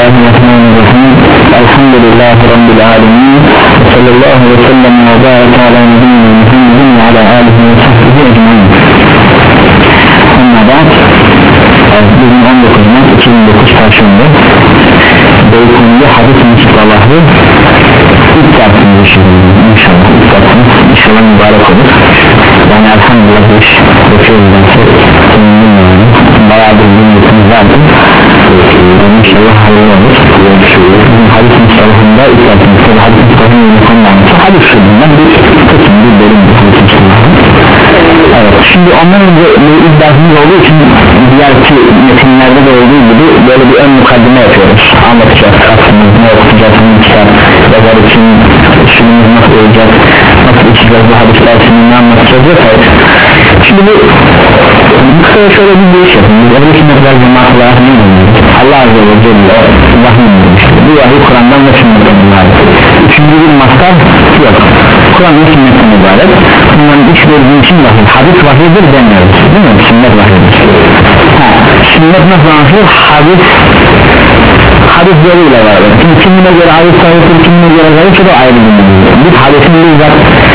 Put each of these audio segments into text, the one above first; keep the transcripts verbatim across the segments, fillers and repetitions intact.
Bismillahirrahmanirrahim. Elhamdülillahi Rabbil alemin. Sallallahu aleyhi ve sellem ve baraka ala nebiyyina Muhammedin ve ala alihi ve sahbihi ecmaîn. Amma ba'd. Bugün on dokuz Mart iki bin dokuz Perşembe. Beykonu'da hadis müstahları ilk dersimiz işleyelim inşallah. İlk dersimiz inşallah mübarek olur. Yani elhamdülillah bu iş bakıyoruz derse seninle yani bayağı bir bilgilerimiz vardı. İnşallah hayırlı olur. Bizim hadis müstahlarında ilk dersimiz tabi hadis müstahlarının konularında hadis sözünden bir kısım bir bölüm hadis müstahları. Evet, şimdi ondan önce ilk dersimiz olduğu için diğer ki metinlerde de olduğu gibi böyle bir ön mukaddime yapıyoruz. Anlatacağız aslında ne okutacağız, ne kitap yazar için üstünümüz nasıl olacak, nasıl içeceğiz bu hadisler için ne anlatacağız vesaire. Şimdi bu bu kısa şöyle bir giriş yapın. Bu sünnetler cemaat olarak ne oluyor? Allah Azze ve Celle vahiy indirmiştir. Bu vahiy Kur'an'dan ve sünnetten ibaret. Üçüncü bir mastar yok. Kur'an ve sünnetten ibaret. Bunların üç bölümü için vahiy. Hadis vahiydir demiyoruz. Değil mi? Sünnet vahiydir. Ha, sünnet nasıl anlaşılır? Hadis hadisleriyle var. Şimdi kimine göre hadis sahiptir, kimine göre zayıftır, o ayrı bir mevzu. Bir hadisin bizzat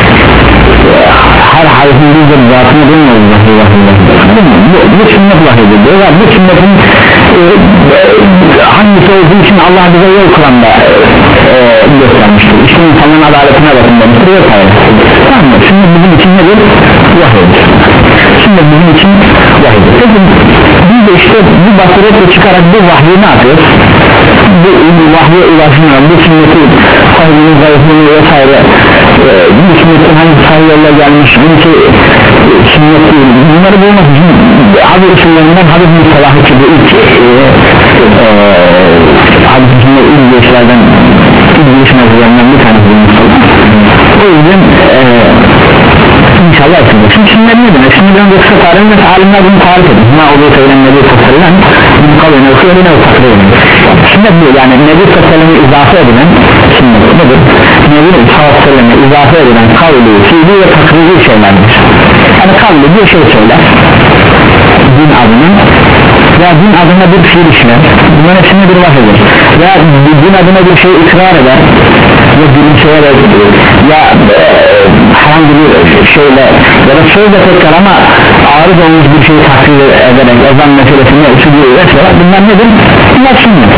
her hadisin bizzat zatını bilmiyoruz vahiy vahiydir. Bu, bu sünnet vahiydir. Yani bu sünnetin e, e, hangisi olduğu için Allah bize yol Kur'an'da e, göstermiştir. İşte insanların adaletine bakın demiştir vesaire. Tamam mı? Sünnet bizim için nedir? Vahiydir. Sünnet bizim için vahiydir. Peki biz de işte bu basiretle çıkarak bu vahyi ne yapıyoruz? Bu, bu vahye ulaşmaya, bu sünneti sahibinin zayıflığını vesaire e, bu sünnetin hangi sahibiyle gelmiş, hangi sünnet değil, bunları bulmak için hadis usullerinden hadis müstahı ki bu ilk e, e, hadis usulleri ilk geçlerden ilk geçin hazırlarından bir tanesi bu müstahı. O yüzden e, İnşallah etsinler. Şimdi sünnet ne demek? Şimdi ben de kısa tarihinde alimler bunu tarif edin. Ne oluyor söylen Nebi Tasarı'nın bunu kavayın okuyor yine o takdir edin. Sünnet bu yani Nebi Tasarı'nı izafe edilen sünnet nedir? Nebi Tasarı'nı izafe edilen kavli, fiili ve takriri şeylerdir. Yani kavli bir şey söyler din adına ya din adına bir fiil işler, bunların hepsine bir vahyedir. Ya din adına bir şey ikrar eder ya gülümseyerek ya e, herhangi bir şeyle ya da sözle tekrar ama ağır olmuş bir şeyi takdir ederek ezan meselesine usulü vesaire bunlar nedir? Bunlar sünnet.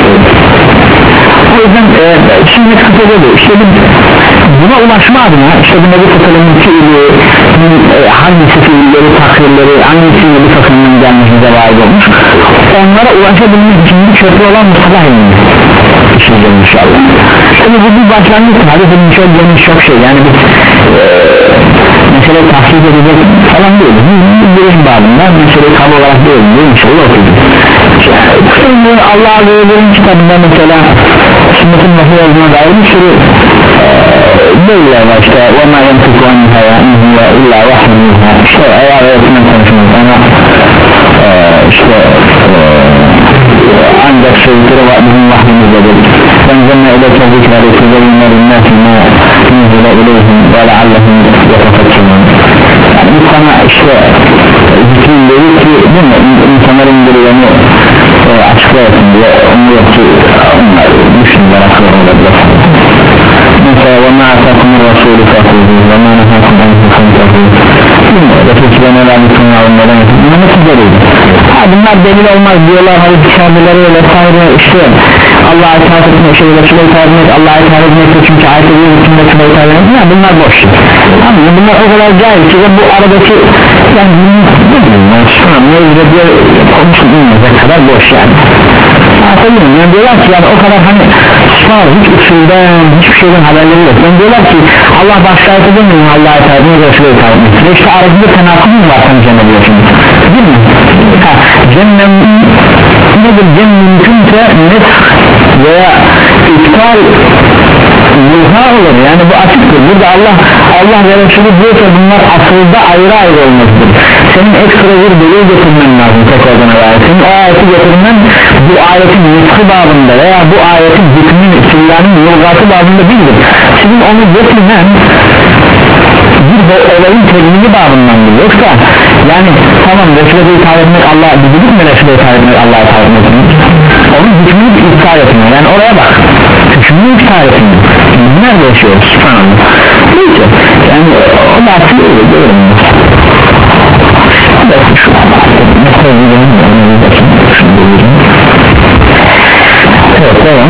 O yüzden e, sünnet kısa oluyor. İşte bu, buna ulaşma adına işte bu Nebi Tasarı'nın fiili e, hangisi fiilleri, takdirleri hangisi Nebi Tasarı'nın gelmiş bize vaid olmuş onlara ulaşabilmek için bir köprü olan mustalah ilmi işleyeceğiz inşallah. Tabi bu bir başlangıç hadisin çok geniş çok şey yani bir e, meseleyi tahsis edecek falan değil bir birim bağımında meseleyi kabul olarak değil değil inşallah okuyacağız. Şimdi Allah Azze ve Celle'nin kitabında mesela sünnetin vahiy olduğuna dair bir sürü böyle var işte وَمَا يَنْتِكُ عَنْهَا وَاِنْهُ اِلَّا وَحْمُهَا işte ayağı öğretmen konuşmuyoruz ama işte ancak sözleri var bizim vahyimizdedir بَنْزَلْنَا اِلَيْكَ ذِكْرَ لِتُبَيِّنَ لِلنَّاسِ مَا نُزِلَ إِلَيْهِمْ وَلَعَلَّهُمْ يَتَفَكَّرُونَ yani bu sana işte zikrin dedi ki değil mi insanların indirileni e, açıklayasın diye onu yoktu onlar düşünler akıllı olabilir mesela وَمَا أَتَاكُمُ الرَّسُولُ فَأْخُذُوهُ وَمَا نَهَاكُمْ عَنْهُ فَانْتَهُوا Resulüne verdiğini alınmadan bunlar nasıl delil? Bunlar delil olmaz diyorlar hadis kitabeleri vesaire işte Allah'a itaat etmek şey Resulü'ne itaat etmek Allah'a itaat etmek çünkü ayet ediyor bütün Resulü'ne itaat etmek ya bunlar boş anladın mı? Bunlar o kadar cahil ki bu aradaki yani ne bileyim ben şu an ne yüzde diye konuşulmayacak kadar boş yani anlatabiliyorum yani diyorlar ki yani o kadar hani sağ hiç usulden hiçbir şeyden haberleri yok yani diyorlar ki Allah başka ayet edemiyor Allah'a itaat etmek Resulü'ne itaat etmek ve işte arasında tenakuz mu var sen cennet diyorsunuz değil mi? Ha, cennet nedir cennet mümkünse nesk veya iptal yuha olur yani bu açıktır burada Allah Allah ve Resulü diyorsa bunlar asılda ayrı ayrı olmasıdır senin ekstra bir delil getirmen lazım tekrardan senin o ayeti getirmen bu ayetin nüskü babında veya bu ayetin hükmünün isimlerinin yolgatı babında değildir senin onu getirmen bir olayın tedbiri babındandır yoksa yani tamam Resulü'ye itaat etmek Allah'a bildik mi Resulü'ye itaat etmek Allah'a itaat etmek onun hükmünü intihar etmiyor, yani oraya bak, çünkü intihar etmiyor, nerede yaşıyoruz subhanallah. Neyse, yani o da aslında öyle diyorum. Evet, şu mesela videonun onu bir bakayım, şunu da vereyim. Evet, devam.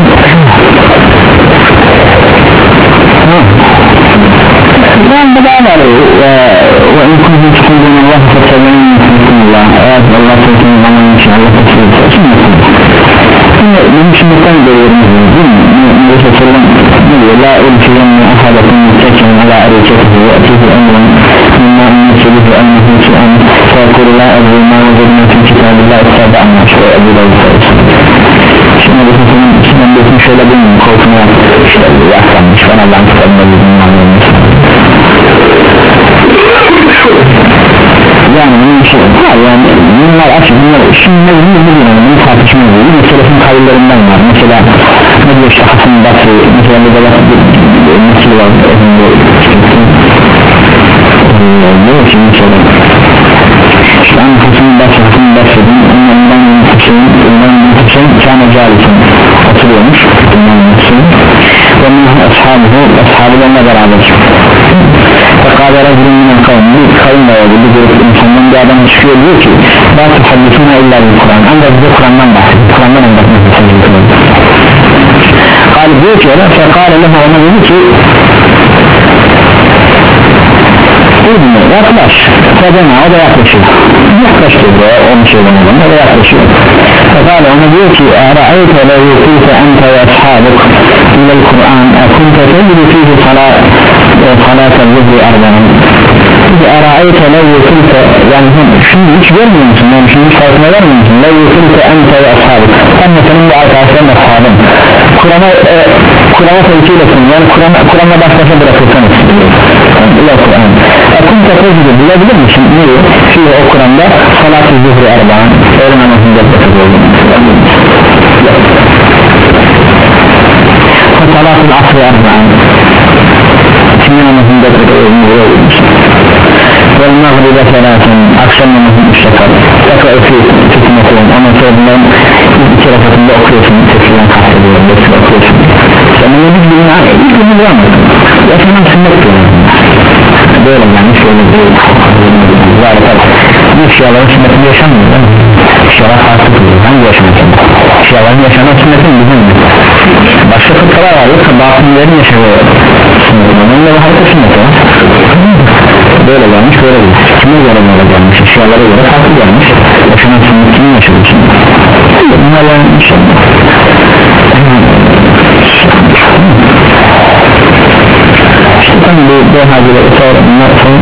Ben de daha var ve inkuntum tukulduğun Allah fetsebenin Allah, eğer Allah fetsebenin zaman için Allah fetsebenin şimdi benim şimdiden görüyorum değil mi? Neyse sorulan ne diyor? La ulfiyenne ahadakum mütekin ala ereketihi ve atihi emrin mimma ümmetçelihi emrihi su'an fekulu la evlima ve zirme fi kitabillah istadı anlaş ve ebu da uluslarısın. Şimdi bu senin içinden geçmiş şöyle bilmiyorum, korkuna işte yaklanmış ben Allah'ın kitabında bildiğini anlamışsın. Yani bunun için var, yani bunlar açık, bunlar şimdi ne bileyim ne bileyim bunu tartışma ediyor. Bir selefin kavillerinden var, mesela ne diyor işte Hasan Basri, mesela bir de nasıl var ne o şimdi mesela işte Hasan Basri, Hasan Basri'nin ondan Hüseyin, ondan Hüseyin kâne calisin oturuyormuş ondan Hüseyin ve minhum ashabı, ashabılarla beraber فقال رجل من القوم bir kavim var, bir grup insandan bir adam çıkıyor, diyor ki la tuhaddisuna illa bil Kur'an, ancak bize Kur'an'dan bahsediyor, Kur'an'dan anlatmak istiyor. Kâli diyor ki ona, fekâle lehu, ona dedi ki İbni yaklaş, fedena, o da yaklaşıyor, yaklaşıyor buraya, onu söylemeden o da yaklaşıyor. Fekâle ona diyor ki e'ra'ayte le yukûfe ente ve ashabuk ilel Kur'an ekunte tecrü fîhü salat salâtel zuhri arba'ın. Bizi e'ra'ayte le yukûfe, yani şimdi hiç görmüyor musun, yani şimdi hiç farkına vermiyor musun? Le yukûfe ente ve ashabuk, sen de senin bu arkadaşların ashabın Kur'an'a e, Kur'an'a tevkil etsin, yani Kur'an'a Kur'an'a baş başa bırakırsanız ilel Kur'an ekunte tecrü, bilebilir misin? Neyi? Şimdi o Kur'an'da salat-ı zuhri arba'ın öğle namazını yapacak salat-ı asr arba'ın şimdi namazını yapacak ve mağribe selatın akşam namazını üç rekat tekrar öpüyorsun okuyorum ama sonra bunların iki rekatında okuyorsun, tefsiren kastediyorum, tefsir okuyorsun sen bunu bir günler ilk günü bulamazsın yaşanan sünnet diyorlar böyle, yani şöyle değil bu şiaların sünnetini yaşamıyor değil mi? Şialar farklı kılıyor, hangi yaşanan sünnet? Şiaların yaşanan sünnetin bizim mi? Başka fıkralar var, yoksa batınların yaşadığı sünnetin, onunla bir harika sünnet var böyle gelmiş, böyle gelmiş, kime göre böyle gelmiş, şialara göre farklı gelmiş, yaşanan sünnet kimin yaşadığı sünnet? Bunlar yani inşallah işte tabi bu behadileri sonra bunlar sonra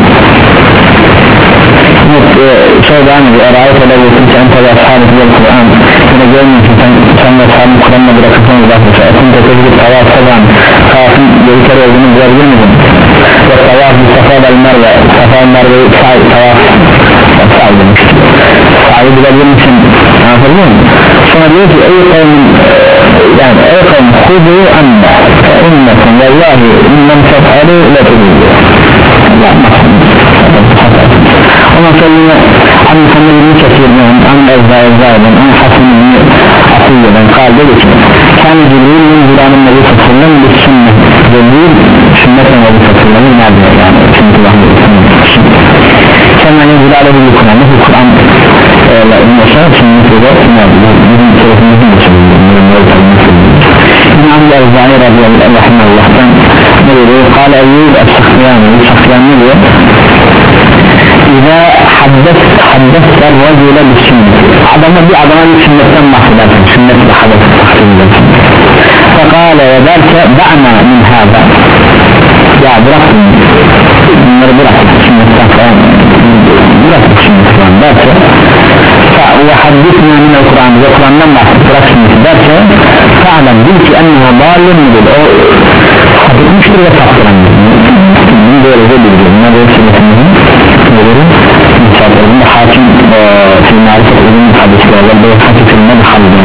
sonra devam ediyor e'ra'ayte le yukûfe ente ve ashabuk ilel Kur'an, yine görmüyorsun sen, sen ve ashabın Kur'an'la bırakırsan uzaklaşa ekunte tecrüb tavaf falan tavafın yedi kere olduğunu bulabilir misin? Ve tavaf Mustafa ve Merve Mustafa ve Merve'yi tavaf sahi demiş sahi bilebilir misin? Anlatabiliyor musun? Sonra diyor ki ey kavmin, yani ey kavmin hudu anna fe innekum vallahi innem tef'alu le tuhudu yapmasın ondan sonra yine an Muhammed'in kesirden an Ezza'dan an Hasan'ın Atiyye'den kal dedi ki kendi Cibril Zilan'ın Nebi Satır'ın bir sünnet Cibril sünnetle Nebi Satır'ın nerede yani çünkü Allah'ın kendine Zilan'ı bir Kur'an'ı bu Kur'an ile inmese sünnetle de nerede bizim tarafımızın da sünnetle İmam Ezza'yı radiyallahu Allah'tan ne diyor? Kale Eyyub Es-Sakhiyani Sakhiyani ne diyor? İza haddet haddetler racule bir sünnet, adama bir adama bir sünnetten bahsedersin, sünnetle haddet bahsedersin. Fekale ve derse da'na min hâda, ya bırak bunları bırak sünnetten falan, bırak sünnetten derse ve haddetna minel Kur'an ve Kur'an'dan bahset, bırak sünneti derse fa'lem bil ki enneha dâlun müdür, o haddetmiştir ve saptırandır. Bunu böyle de bildirim, ne böyle sünnetimizin müsaadelerini hakim film marifet ürün hadislerle böyle hakikatinde bir halde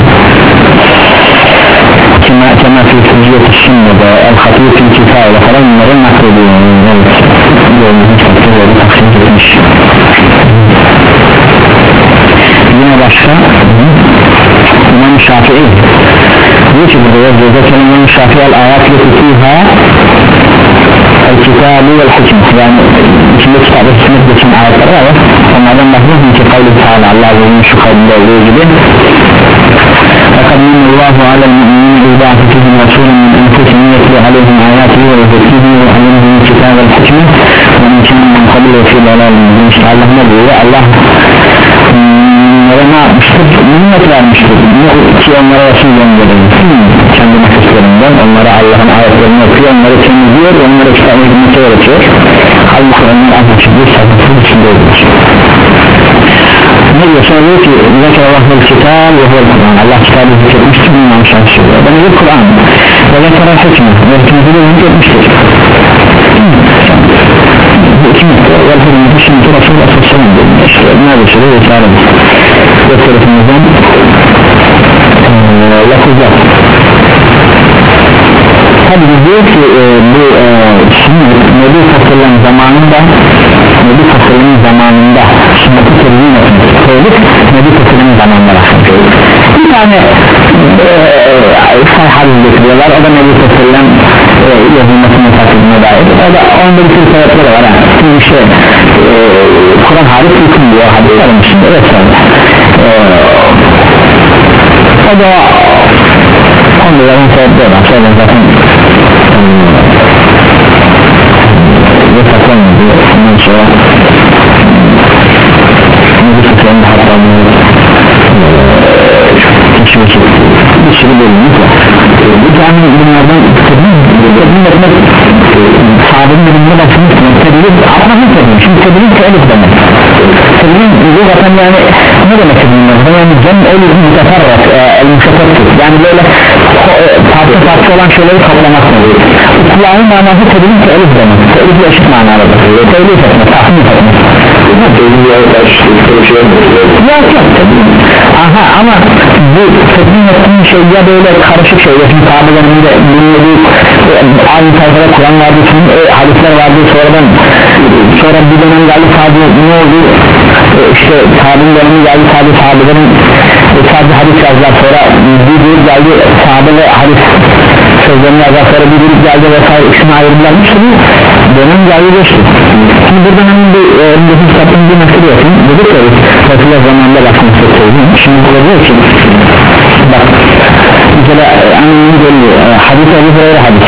kema kema fi hücciyeti şimdide el hatib fil kifayla falan bunların naklediyor evet yolumuzun çaktı böyle taksim etmiş yine başka İmam Şafii diyor ki burada yazıyor Zekeri'nin şafiyel ayatlı fiha el-kitabı vel-hikmet yani içinde kitabı hikmet geçen ayetleri var ya onlardan bahsediyor ki kavli Teala Allah'ın şu kavlinde olduğu gibi فَقَدْ مِنَّ اللّٰهُ عَلَى الْمُؤْمِنِينَ اِذْ بَعَثَ فِيهِمْ رَسُولًا مِنْ أَنْفُسِهِمْ يَتْلُو عَلَيْهِمْ آيَاتِهِ وَيُزَكِّيهِمْ وَيُعَلِّمُهُمُ الْكِتَابَ وَالْحِكْمَةَ وَإِنْ كَانُوا مِنْ قَبْلُ لَفِي ضَلَالٍ مُبِينٍ. İşte Allah ne diyor? Allah onlara ne yapmıştır? Minnet vermiştir ki onlara Resul gönderir kendi nefeslerinden onlara Allah'ın ayetlerini okuyor, onları temizliyor, onlara İslam'ı hizmete öğretiyor. Halbuki onlar anlaşık bir sakınsız içinde olur. Ne diyor? Sonra diyor ki Zekerallah'ın kitab ve huvel Kur'an. Allah kitabı zikretmiştir, bundan şahit söylüyor. Ben de Kur'an ve Zekerall hikmet ve hikmeti de zikretmiştir. Bu hikmet ve hikmeti şimdi Resulullah sallallahu aleyhi ve sellem diyor. İşte neredeyse de vesaire ve tarafımızdan lafızlar. Tabi diyor ki e, bu e, şimdi Nebi Fasıl'ın zamanında Nebi Fasıl'ın zamanında sünneti terbiye etmesi koyduk Nebi Fasıl'ın zamanında başlıyor. Bir tane say hadis getiriyorlar, o da Nebi Fasıl'ın e, yazılmasına takıldığına dair, o da onda bir sürü sebepleri var yani. Şimdi işte e, Kur'an hadis hüküm diyor, hadis almışsın evet sonra e, o da onların sebepleri var, sonra zaten ve saklanmadı ondan sonra Nebi Fasıl'ın da hatta keşfedecek bir sürü bölümümüz var. Bu tane bunlardan tedbir etmek sahabenin bölümünde başlamıştım. Tedbir anlamı tedbir. Şimdi tedbir teelif demek. Tedbir bu zaten yani ne demek tedbir? Yani cem el müteferrat el müşefettir. Yani böyle parça parça olan şeyleri kaplamak oluyor. Kulağın manası tedbir teelif demek. Teelif eşit manalıdır. Teelif etmek, tahmin etmek. Yok yok tedbir. Aha ama bu tedbir ettiğin şey ya böyle karışık şey ya şimdi sahabelerinde dinlediği aynı sayfada Kur'an vardı şimdi e, hadisler vardı sonradan sonra bir dönem geldi sahabe ne oldu e, işte sahabenin dönemi geldi sahabe sahabelerin e, sadece hadis yazdılar sonra bir grup geldi sahabe ve hadis sözlerini yazdılar sonra bir grup geldi vesaire üçüne ayrılırlarmış bu dönem geldi geçti şimdi burada hemen bir öndeki kitapın bir mesele yapayım dedik ya Resulullah zamanında bakmak söyleyeyim şimdi burada diyor ki bak mesela anlamını geliyor hadis Ebu Hureyre hadisi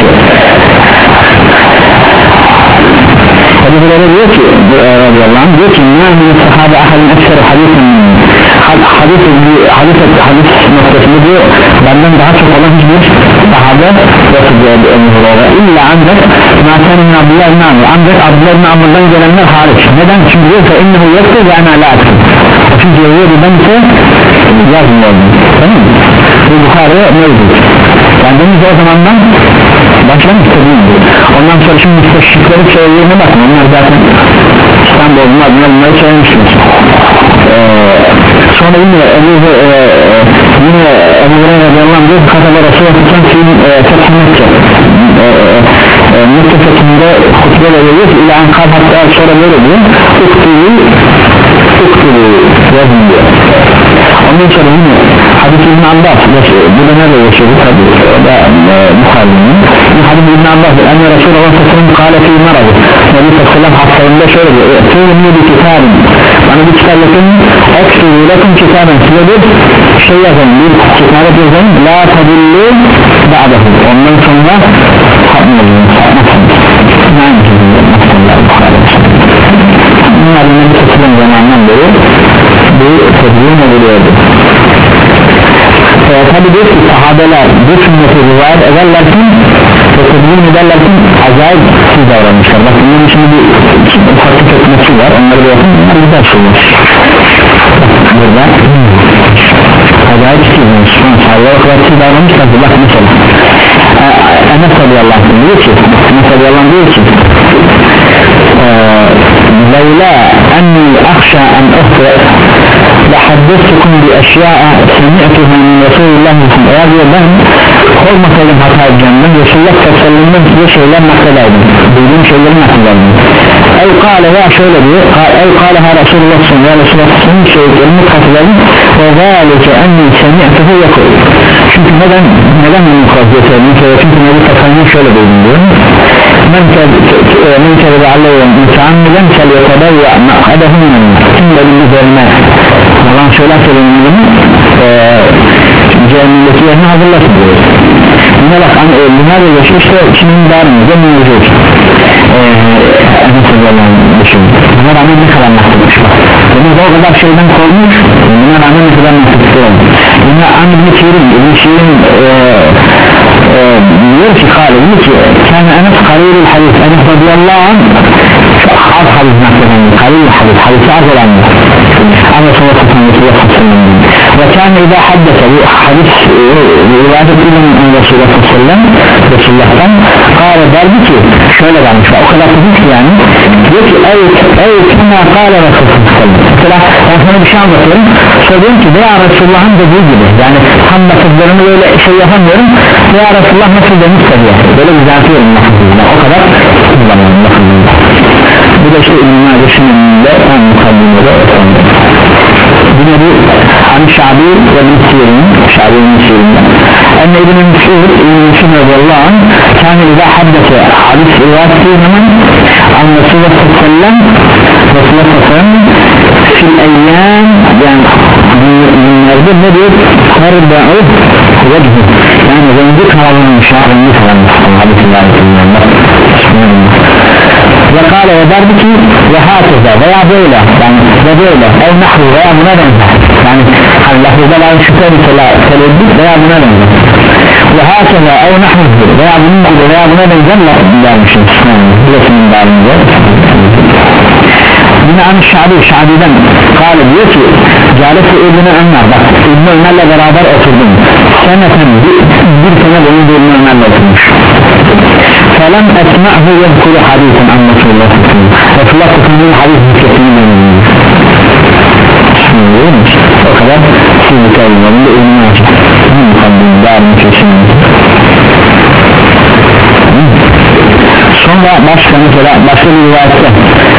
Ebu Hureyre diyor ki radıyallahu anh diyor ki nâmin sahabe ahadin ekser hadisin hadis hadis hadis noktasında diyor benden daha çok olan hiçbir sahabe yoktur diyor Ebu Hureyre illa ancak mâkânin Abdullah ibn Amr ancak Abdullah ibn Amr'dan gelenler hariç neden? Çünkü diyor ki ennehu yoktur ve ana alâkım çünkü diyor ben ise yazmıyordum tamam mı? Bu Bukhari'ye mevcut yani deniz o zamandan başlamış tabii ondan sonra şimdi müsteşrikleri söyleyene bakın onlar zaten İstanbul'un adına bunları söylemişsiniz ee, sonra yine Ebu e, yine Ebu Hureyre radıyallahu anh diyor ki Kataba Resulullah film Fetih Mekke Mekke fethinde hutbe veriyor ki ilan kal hatta sonra böyle diyor uktubu uktubu yazın diyor ondan sonra yine hadis İbn Abbas bu da nerede yaşıyor tabi o da Bukhari'nin hadis İbn Abbas enne Resulullah sallallahu aleyhi ve sellem kâle fî maradı Nebi sallallahu aleyhi ve sellem hastalığında şöyle diyor e'tûni bi kitabın bana bir kitap yakın ektubu lakum kitaben size bir şey yazın bir kitap yazın la tadillu ba'dahu ondan sonra sapmayın sapmasınız yani nasıllar Bukhari'nin bunlar Nebi sallallahu aleyhi ve sellem zamanından beri bu tedbirin ediliyordu ee, tabi diyor ki sahabeler bu sünneti rivayet ederlerken ve tedbirin ederlerken acayip siz davranmışlar bak bunun şimdi bir ufak tepkisi var onları da yapın bunlar güzel şeyler burada acayip siz davranmışlar sahabeler o kadar siz davranmışlar bak mesela Enes radıyallahu anh diyor ki Enes radıyallahu anh diyor ki لولا أني أخشى أن أخطئ لحدثتكم بأشياء سمعتها من رسول الله صلى الله عليه وسلم ben olmasaydım hata edeceğimden Resulullah sallallahu aleyhi ve sellem size şeyler naklederdim, bildiğim şeyleri naklederdim. El kâle veya şöyle diyor, el kâle ha Resulullah sallallahu aleyhi ve sellem şeylerini katılırım ve zâlike enni semi'tuhu yakul. Çünkü neden neden bunu kazıyorum? Çünkü Nebi Tasarru'nun şöyle duydum diyor. Men kâle Allah'ı müteammiden kel yetebevya ma'adehum kim benim üzerine yalan söyler söylemediğini cehennimdeki yerini hazırlasın diyor. Yine bak hani bunlar da yaşıyor işte kimin darımızda mevcut nasıl yalan düşün buna rağmen ne kadar nasılmış bak bunu da o kadar şeyden kormuş buna rağmen ne kadar nasılmış olmuş yine Anne Şirin İbn Şirin diyor ki kâle diyor ki kâne Enes karîrül hadis Enes radiyallahu anh çok az hadis nakleden karîrül hadis hadisi az olanlar ama sonra Resulullah sallallahu aleyhi ve sellem ve kâne idâ haddese bu hadis rivayet edilen Resulullah sallallahu aleyhi ve sellem Resulullah'tan kâle derdi ki şöyle varmış o kadar kızmış ki yani diyor ki ey ey kâne kâle Resulullah sallallahu aleyhi ve sellem mesela ben sana bir şey anlatıyorum söylüyorum ki veya Resulullah'ın dediği gibi yani tam lafızlarını böyle şey yapamıyorum veya Resulullah nasıl demişse diye böyle düzeltiyorum lafızlarını o kadar kullanıyorum lafızlarını bu da işte İmam Ali'nin de en mukaddimede yine bu Hani Şabi ve Müslü'nün Şabi ve Müslü'nün Enne İbn-i Müslü'nün İbn-i Müslü'nün radiyallahu anh kâne izâ haddese hadis rivayet ettiği zaman an Resulullah sallallahu aleyhi ve sellem Resulullah sallallahu aleyhi ve sellem fil eyyâm yani günlerde ne diyor? Karba'u vecih yani rengi karanlımış rengi karanlımış hadisinler ve kâle ve derdi ki ve hâtıza veya böyle yani ve böyle ev nahru veya buna benzer yani hani lafızda var şüphe mesela telebbüt veya buna benzer ve hâtıza ev nahru veya bunun gibi veya buna benzer lafızlarmışız bilesin dağılınca yine An Şabi Şabi'den kâle diyor ki Câlet-i İbn-i Ömer bak İbn-i Ömer'le beraber oturdum seneten bir, bir sene boyunca İbn-i Ömer'le oturmuş فَلَمْ اَسْمَعْهُ يَذْكُرُ حَدِيثًا عَنْ رَسُولُ اللّٰهِ Resulullah Resulü'nün hadis hükmetini denilmiş o kadar sizlik ayınlarında ilmi açık mukaddim dağılın kesinlikle sonra başka mesela başka bir rivayette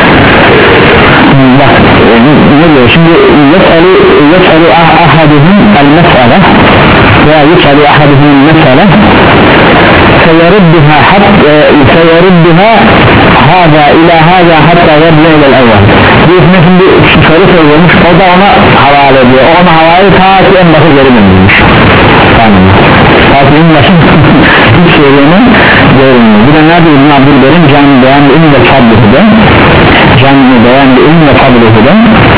bak ne diyor şimdi yes'alu yes'alu ahaduhum el-mes'ale veya yes'alu ahaduhum el-mes'ale فيردها حتى فيردها هذا إلى هذا حتى يرجع إلى الأول. Bu hükmetin bir soru sorulmuş, o da ona havale ediyor. O ona havale ta ki en başı geri dönülmüş. Tamam. Ta ki en başı hiç söyleyenin görünmüyor. Bir de nerede İbn Abdülber'in Cami Beyan-ı İlm ve Fadlı'da Cami Beyan-ı İlm ve Fadlı'da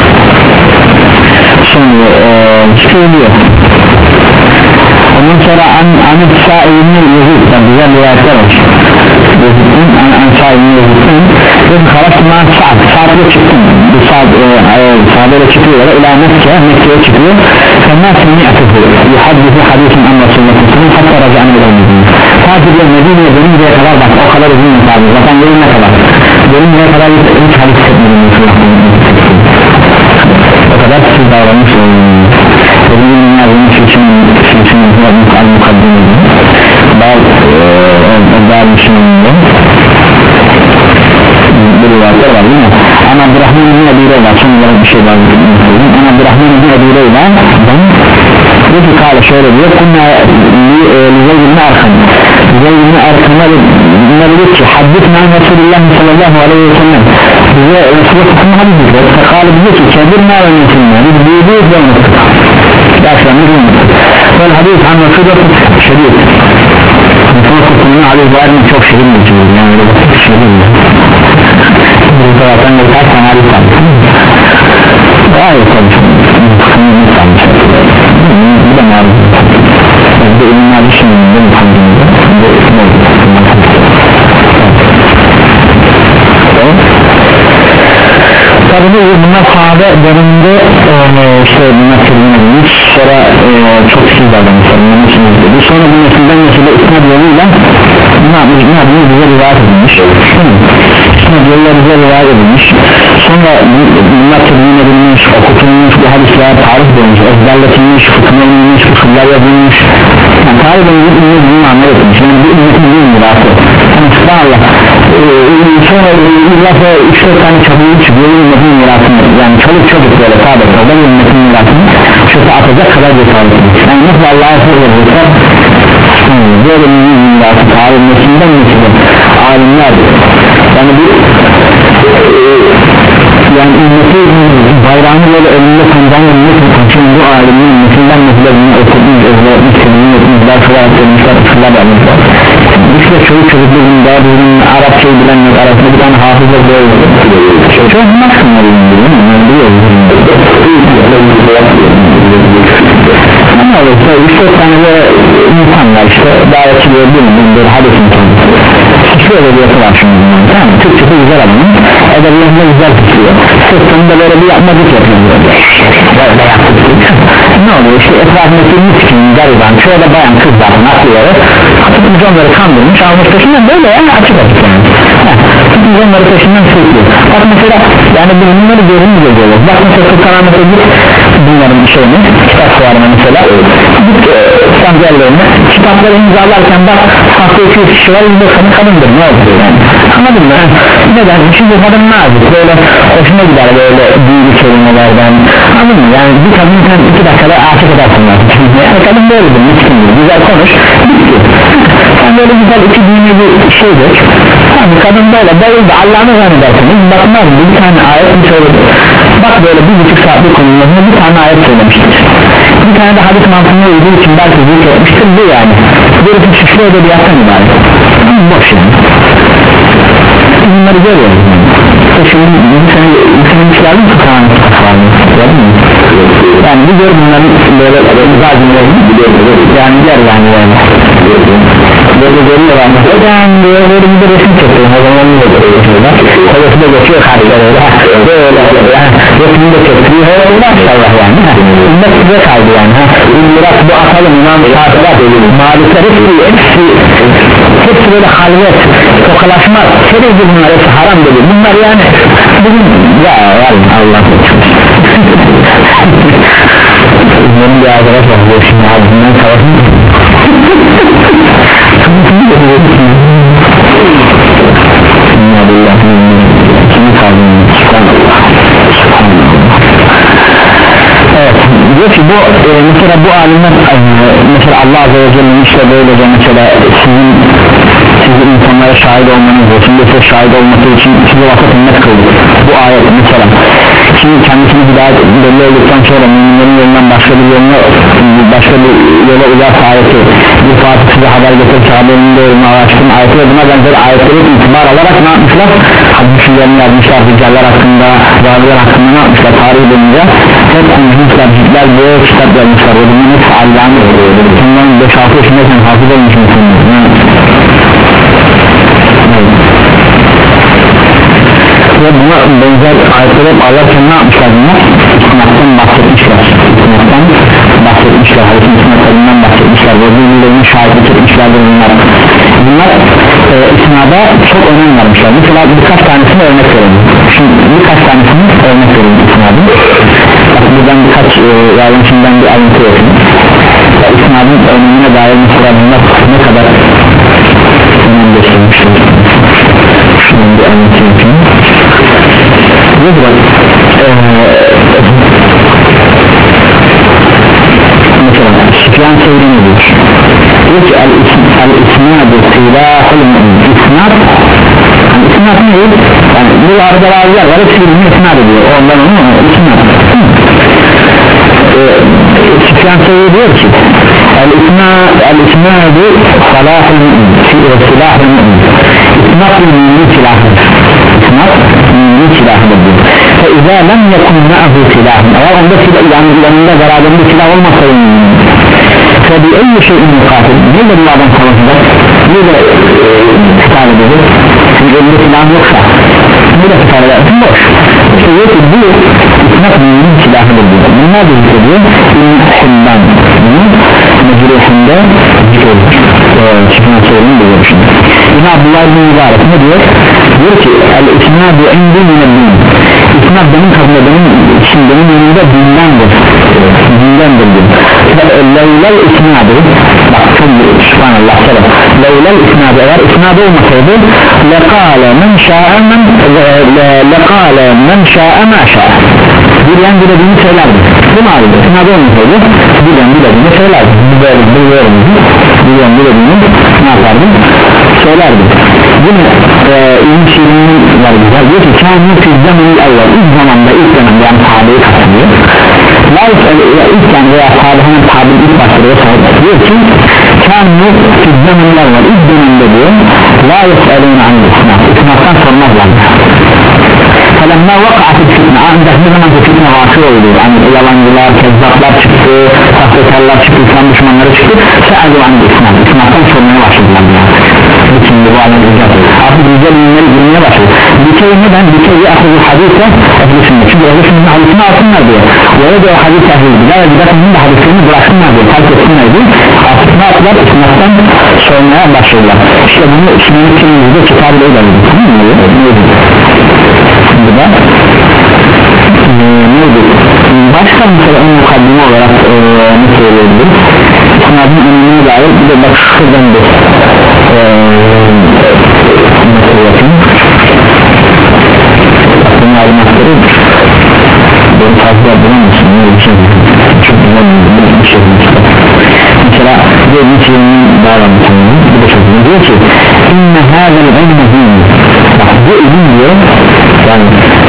sonra söylüyor. Ondan sonra an Anit Sa'id'in Yezid yani güzel rivayetler var Yezid'in An Sa'id'in Yezid'in dedi Karasıma Sa'd Sa'd'la çıktım bu Sa'd Sa'd'la çıkıyor ila Mekke Mekke'ye çıkıyor Fenna seni atıfı yuhaddisi hadisin an Resulullah sallallahu hatta raca'nı öldürdüm takipler Medine'ye dönünceye kadar bak o kadar uzun mesafı zaten görünme kadar görünmeye kadar hiç hadis etmedim o kadar siz davranmış Dediğim yazının seçimin seçimin al-mukaddimini bazı Müslümanların bir rivayetler var değil mi? Ana Abdurrahman ibn Ebi Leyla son olarak bir şey var Ana Abdurrahman ibn Ebi Leyla diyor ki kâle şöyle diyor Kunna Lüzeyd ibn Erkan Lüzeyd ibn Erkan'a diyor ki Haddithna Resulullah sallallahu aleyhi ve sellem bize Resulullah hadis ediyor kâle diyor ki Kebirna ve Mesinna biz büyüdüğüz ve unuttuk yaşlanmış unuttuk vel hadis an Resulullah şerif Resulullah sallallahu aleyhi ve sellem çok şirin geçiyor yani öyle basit şirin bu taraftan da kaç tane hadis var gayet konuşuyor bu da maruz bu ilimler düşünümünde muhammedinde bu tabi bunlar sahabe döneminde işte bunlar kırılmış sonra çok siz davranmışlar bu sonra bu nesilden nesile isnad yoluyla ne yapmış ne yapmış bize rivayet edilmiş isnad yoluyla bize rivayet edilmiş sonra bunlar tedbir edilmiş okutulmuş bu hadisler tarih boyunca ezberletilmiş fıkıhlanılmış fıkıhlar yazılmış yani ta Talib ümmet ümmetini anlar etmiş, yani bu ümmetin bir mirası. Yani subhanallah ee, sonra illa sonra üç dört tane çabuk çıkıyor ümmetin mirasını, yani çoluk çocuk böyle sağda solda ümmetin mirasını şöyle atacak kadar cesaret etmiş. Yani nasıl Allah'a söz verirse böyle ümmetin mirası alimlerinden mesela alimlerdir. Yani bir yani ümmeti bayrağını böyle önünde sandan ümmet için bu alimin ümmetinden mesela bunu okudunuz, özlermiş, senin etmişler, sıra etmişler, sıra vermişler. İşte çocuk çocukluğun daha düzgün Arapçayı bilenler arasında bir tane hafızla böyle çok nasıllar ama olursa üç dört tane böyle insanlar işte davetçi gördüğümüz böyle hadis insanı şöyle bir yapı var şimdi bundan, tamam mı? Türkçesi güzel adamın edebiyatında güzel tutuyor sırtında böyle bir yapmadık yapıyor böyle yaptık ne oluyor işte etrafındaki miskin gariban şöyle bayan kız zaten atlıyor tutmuş onları kandırmış almış peşinden böyle yani açık açık yani tutmuş onları peşinden sürüklüyor bak mesela yani bunları görünüyor görüyoruz bak mesela Sultanahmet'e git bunların şeyini kitap fuarına mesela git e, sancarlarını kitapları imzalarken bak hafta iki yüz kişi var yüzde kadın kadındır ne olur yani anladın mı? Neden? Çünkü kadın nazik böyle hoşuna gider böyle büyülü kelimelerden anladın mı? Yani bir kadın sen iki dakikada aşık edersin yani kadın böyledir miskindir güzel konuş bitti sen böyle güzel iki düğünü bir şeydir yani kadın böyle bayıldı Allah'ını zannedersiniz bakmaz bir tane ayet mi söyledi bak böyle bir buçuk saatlik konularında bir tane ayet söylemiştir bir tane de hadis mantığına uyduğu için belki büyük etmiştir bu yani böyle bir şişli edebiyattan ibaret boş yani bunları görüyoruz şimdi bir sene insanmışlardı mı falan yani bir gör bunların böyle zalimlerini yani gel yani yani böyle görüyor anlatırken böyle böyle bir de resim çekiyor o zaman ne oluyor kolası da geçiyor karşıya böyle resmi de çekiyor maşallah yani ümmet size kaldı yani ümmet bu atalım imam saatler malikler hepsi hepsi hepsi böyle halvet tokalaşma sebebi bunlar hepsi haram dedi bunlar yani bugün ya var Allah benim bir arkadaş var bu şimdi ağzından savaşın evet diyor ki bu e, mesela bu alimler e, mesela Allah Azze ve Celle'nin işte böylece mesela sizin sizi insanlara şahit olmanız için de size şahit olması için size vakit ümmet kıldı bu ayet mesela şimdi kendisini hidayet belli olduktan sonra müminlerin yolundan başka bir yoluna başka bir yola uyarsa ayeti bir fatih size haber getirip sahabenin doğrunu araştırma ayeti ve buna benzer ayetleri itibar alarak ne yapmışlar? Hadislerini yazmışlar hicrler hakkında vahiler hakkında ne yapmışlar? Tarih boyunca hep anlamışlar ciddiler böyle kitap yazmışlar ve bunun hepsi Allah'ın bundan beş altı yaşındayken hafız olmuş musunuz? ve buna benzer ayetleri Allah'tan ne yapmışlar bunlar? İstinattan bahsetmişler İstinattan bahsetmişler hadisin istinatlarından bahsetmişler ve birbirlerine şahitlik etmişlerdir bunlar bunlar e, istinada çok önem vermişler mesela birkaç tanesini örnek verelim şimdi birkaç tanesini örnek verelim istinadın bak buradan birkaç e, yardımcımdan bir alıntı yapayım istinadın önemine dair mesela bunlar ne kadar önem göstermişler şunun bir alıntı yapayım diyor ki bak ee, mesela Süfyan Sevri ne diyor diyor ki el-isnadu silahul mu'min isnad yani isnad ne değil yani bu arada bazılar var hepsi birbirine isnad ediyor ondan onu isnad Süfyan Sevri diyor ki el-isnadu salahul mu'min silahul mu'min isnad mümin silahı isnad mümin silahı diyor ve izâ lem yekun ma'hu silahı eğer onda silah yani yanında beraberinde silah olmasa ve bir en şey mukatil neyle bu adam savaşacak neyle kıtal edecek çünkü elinde silah yoksa neyle kıtal edersin boş işte diyor ki bu isnad mümin silahıdır diyor bunlar da zikrediyor İn-Himban mecruhunda zikrediyor çıkmak sorunun da görüşünde yine Abdullah bin Mübarek ne diyor diyor ki el-isnadu indi minel-din isnad benim kadına benim için benim yanımda dindendir dindendir diyor ve leylel isnadı bak çok subhanallah selam leylel isnadı eğer isnadı olmasaydı lekale men şa'e men lekale men şa'e ma şa'e dileyen dilediğini söylerdi bu mu abi isnadı olmasaydı dileyen dilediğini söylerdi böyle böyle dileyen dilediğini ne yapardı söylerdi yine e, İlmi Şirin'in var güzel diyor ki kâni fi zamanı evvel ilk zamanda ilk dönemde yani sahabeyi kastediyor ilk yani veya sahabenin tabi ilk başlıyor diyor ki kâni fi zamanı evvel ilk dönemde diyor la yes'elûne anil isnaf isnaftan sormazlar فَلَمَّا وَقَعَتِ الْفِتْنَةِ ancak ne zaman bu fitne vakı oluyor yani yalancılar, kezzaplar çıktı sahtekarlar çıktı, İslam düşmanları çıktı se'elû anil isnaf isnaftan sormaya başladılar yani bütün bu alem icaz artık güzel ünleri girmeye başladı dikey neden? dikey akıllı hadise ehli sünnet çünkü ehli sünnet hadisini alsınlar diyor öyle de o hadis ehli bilaya giderken de hadislerini bıraksınlar diyor fark etsinler diyor artık ne yaptılar? isnaftan sormaya başladılar işte bunu sünnet kimliğinde kitabı öyle dedi tamam mı? neydi? şimdi de ee, neydi? başka mesela en mukaddime olarak ee, ne söyleyebiliriz? isnadın önemine dair bir de bak şuradan bir nasıl yapayım aklımı ayrımakları böyle fazla bulamıyorsun öyle bir şey çok güzel bir şey mesela diyor Nietzsche'nin bağlantısını bir de çok güzel diyor ki inne hâzel ilme din bak bu ilim diyor yani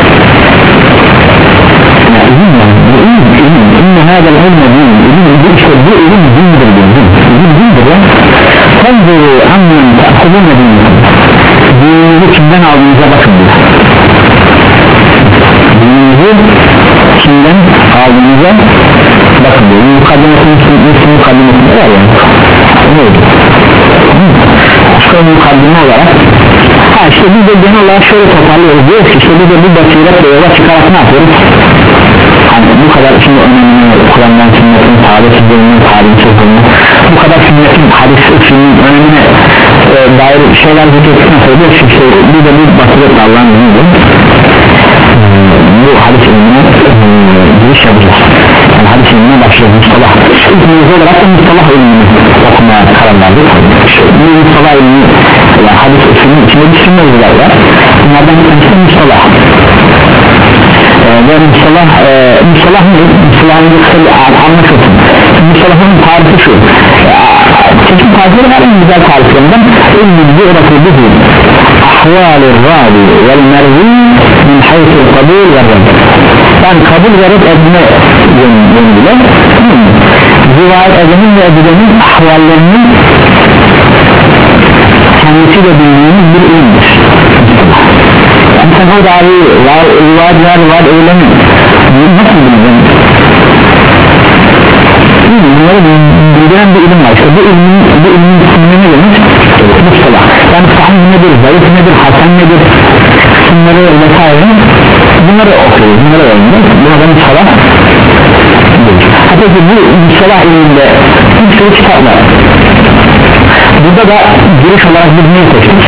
ya ilim yani bu ilim ilim inne hâzel ilme din ilim işte bu ilim dindir diyor ilim dindir ya فَنْزُرُوا عَمَّنْ تَأْخُذُونَ دِينِكُمْ dininizi kimden aldığınıza bakın diyor dininizi kimden aldığınıza bakın diyor mukaddimesinin mukaddimesinde var yani neydi? başka mukaddime olarak ha işte biz de genel olarak şöyle toparlıyoruz diyoruz ki işte biz de bu basiretle yola çıkarak ne yapıyoruz? hani bu kadar şimdi önemli Kur'an'dan sünnetin tarihi bölümünün tarihi sözünün bu kadar sünnetin hadis usulünün önemine e, dair şeyler zikrettikten sonra diyor ki işte bir de bir basiretle Allah'ın izniyle bu hadis ilmine e, giriş yapacağız yani hadis ilmine başlayacağız mustalah ilk mevzu olarak da mustalah ilmini okumaya karar verdik bu mustalah ilmini yani hadis usulünün içinde bir sürü mevzular var bunlardan bir tanesi mustalah ve mustalah e, mustalah ne? mustalahın bir kısa anlaşılsın mustalahın tarifi şu çekim tarifleri var en güzel tariflerinden ilmi bi'rati bihi ahvalur ravi vel mervi min haythul kabul ve redd yani kabul ve redd edme yönüyle rivayet edenin ve edilenin ahvallerinin kendisiyle bildiğimiz bir ilimdir yani sen o dahi rivayet var var öyle mi? nasıl bileceğim? bunları bildiren bir ilim var işte bu ilmin bu ilmin ismine ne demek? mustalah yani sahih nedir, zayıf nedir, hasen nedir bunları vesaire bunları okuyoruz bunları öğreniyoruz buna da mustalah hatta ki bu mustalah ilminde bir sürü kitap var burada da giriş olarak bir neyi seçtik?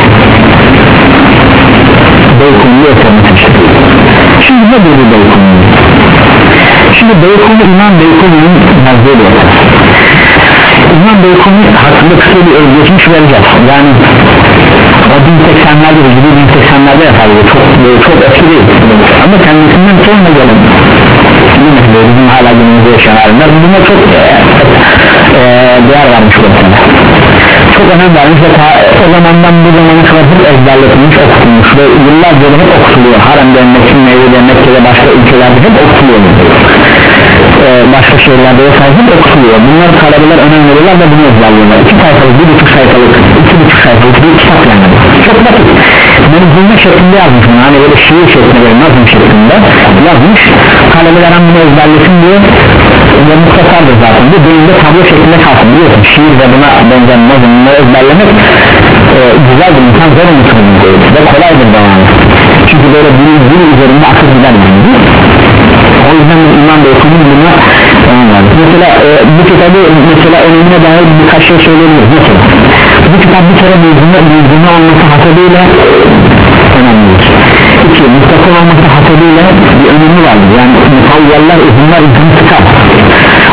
Beykunlu'yu okumak seçtik şimdi ne dedi Beykunlu? şimdi Beykunlu İmam Beykunlu'nun yazdığı bir eser İmam Beykunlu hakkında kısa bir özgeçmiş vereceğiz yani o bin seksenlerde bin seksenlerde yapalım çok, çok eski değil ama kendisinden sonra gelen bizim hala günümüzde yaşayanlar buna çok e, e, değer vermiş bu sene çok önem vermiş ve ta, o zamandan bu zamana kadar hep ezberletilmiş okutulmuş ve yıllarca hep okutuluyor haremde Mekke'de Mevli'de Mekke'de başka ülkelerde hep okutuluyor ee, başka şehirlerde vesaire hep okutuluyor bunlar talebeler önem veriyorlar ve bunu ezberliyorlar iki sayfalık bir buçuk sayfalık iki buçuk sayfalık bir kitap yani çok basit menzulme şeklinde yazmış bunu hani böyle şiir şeklinde böyle nazım şeklinde yazmış talebeler hem bunu ezberlesin diye ve muhtasardır zaten bu bölümde tablo şeklinde kalsın biliyorsun şiir ve buna benzer nazımları ezberlemek e, güzel bir insan zor unutulmuş ve kolaydır da yani çünkü böyle bir dil üzerinde akıl gider yani o yüzden İmam Beykun'un buna önemli mesela e, bu kitabı mesela önemine dair birkaç şey söyleyebiliriz mesela bu kitap bir kere mevzuna olması hasabıyla önemlidir iki muhtasar olması hasabıyla bir önemi vardır yani mutavvallar uzunlar insanı sıkar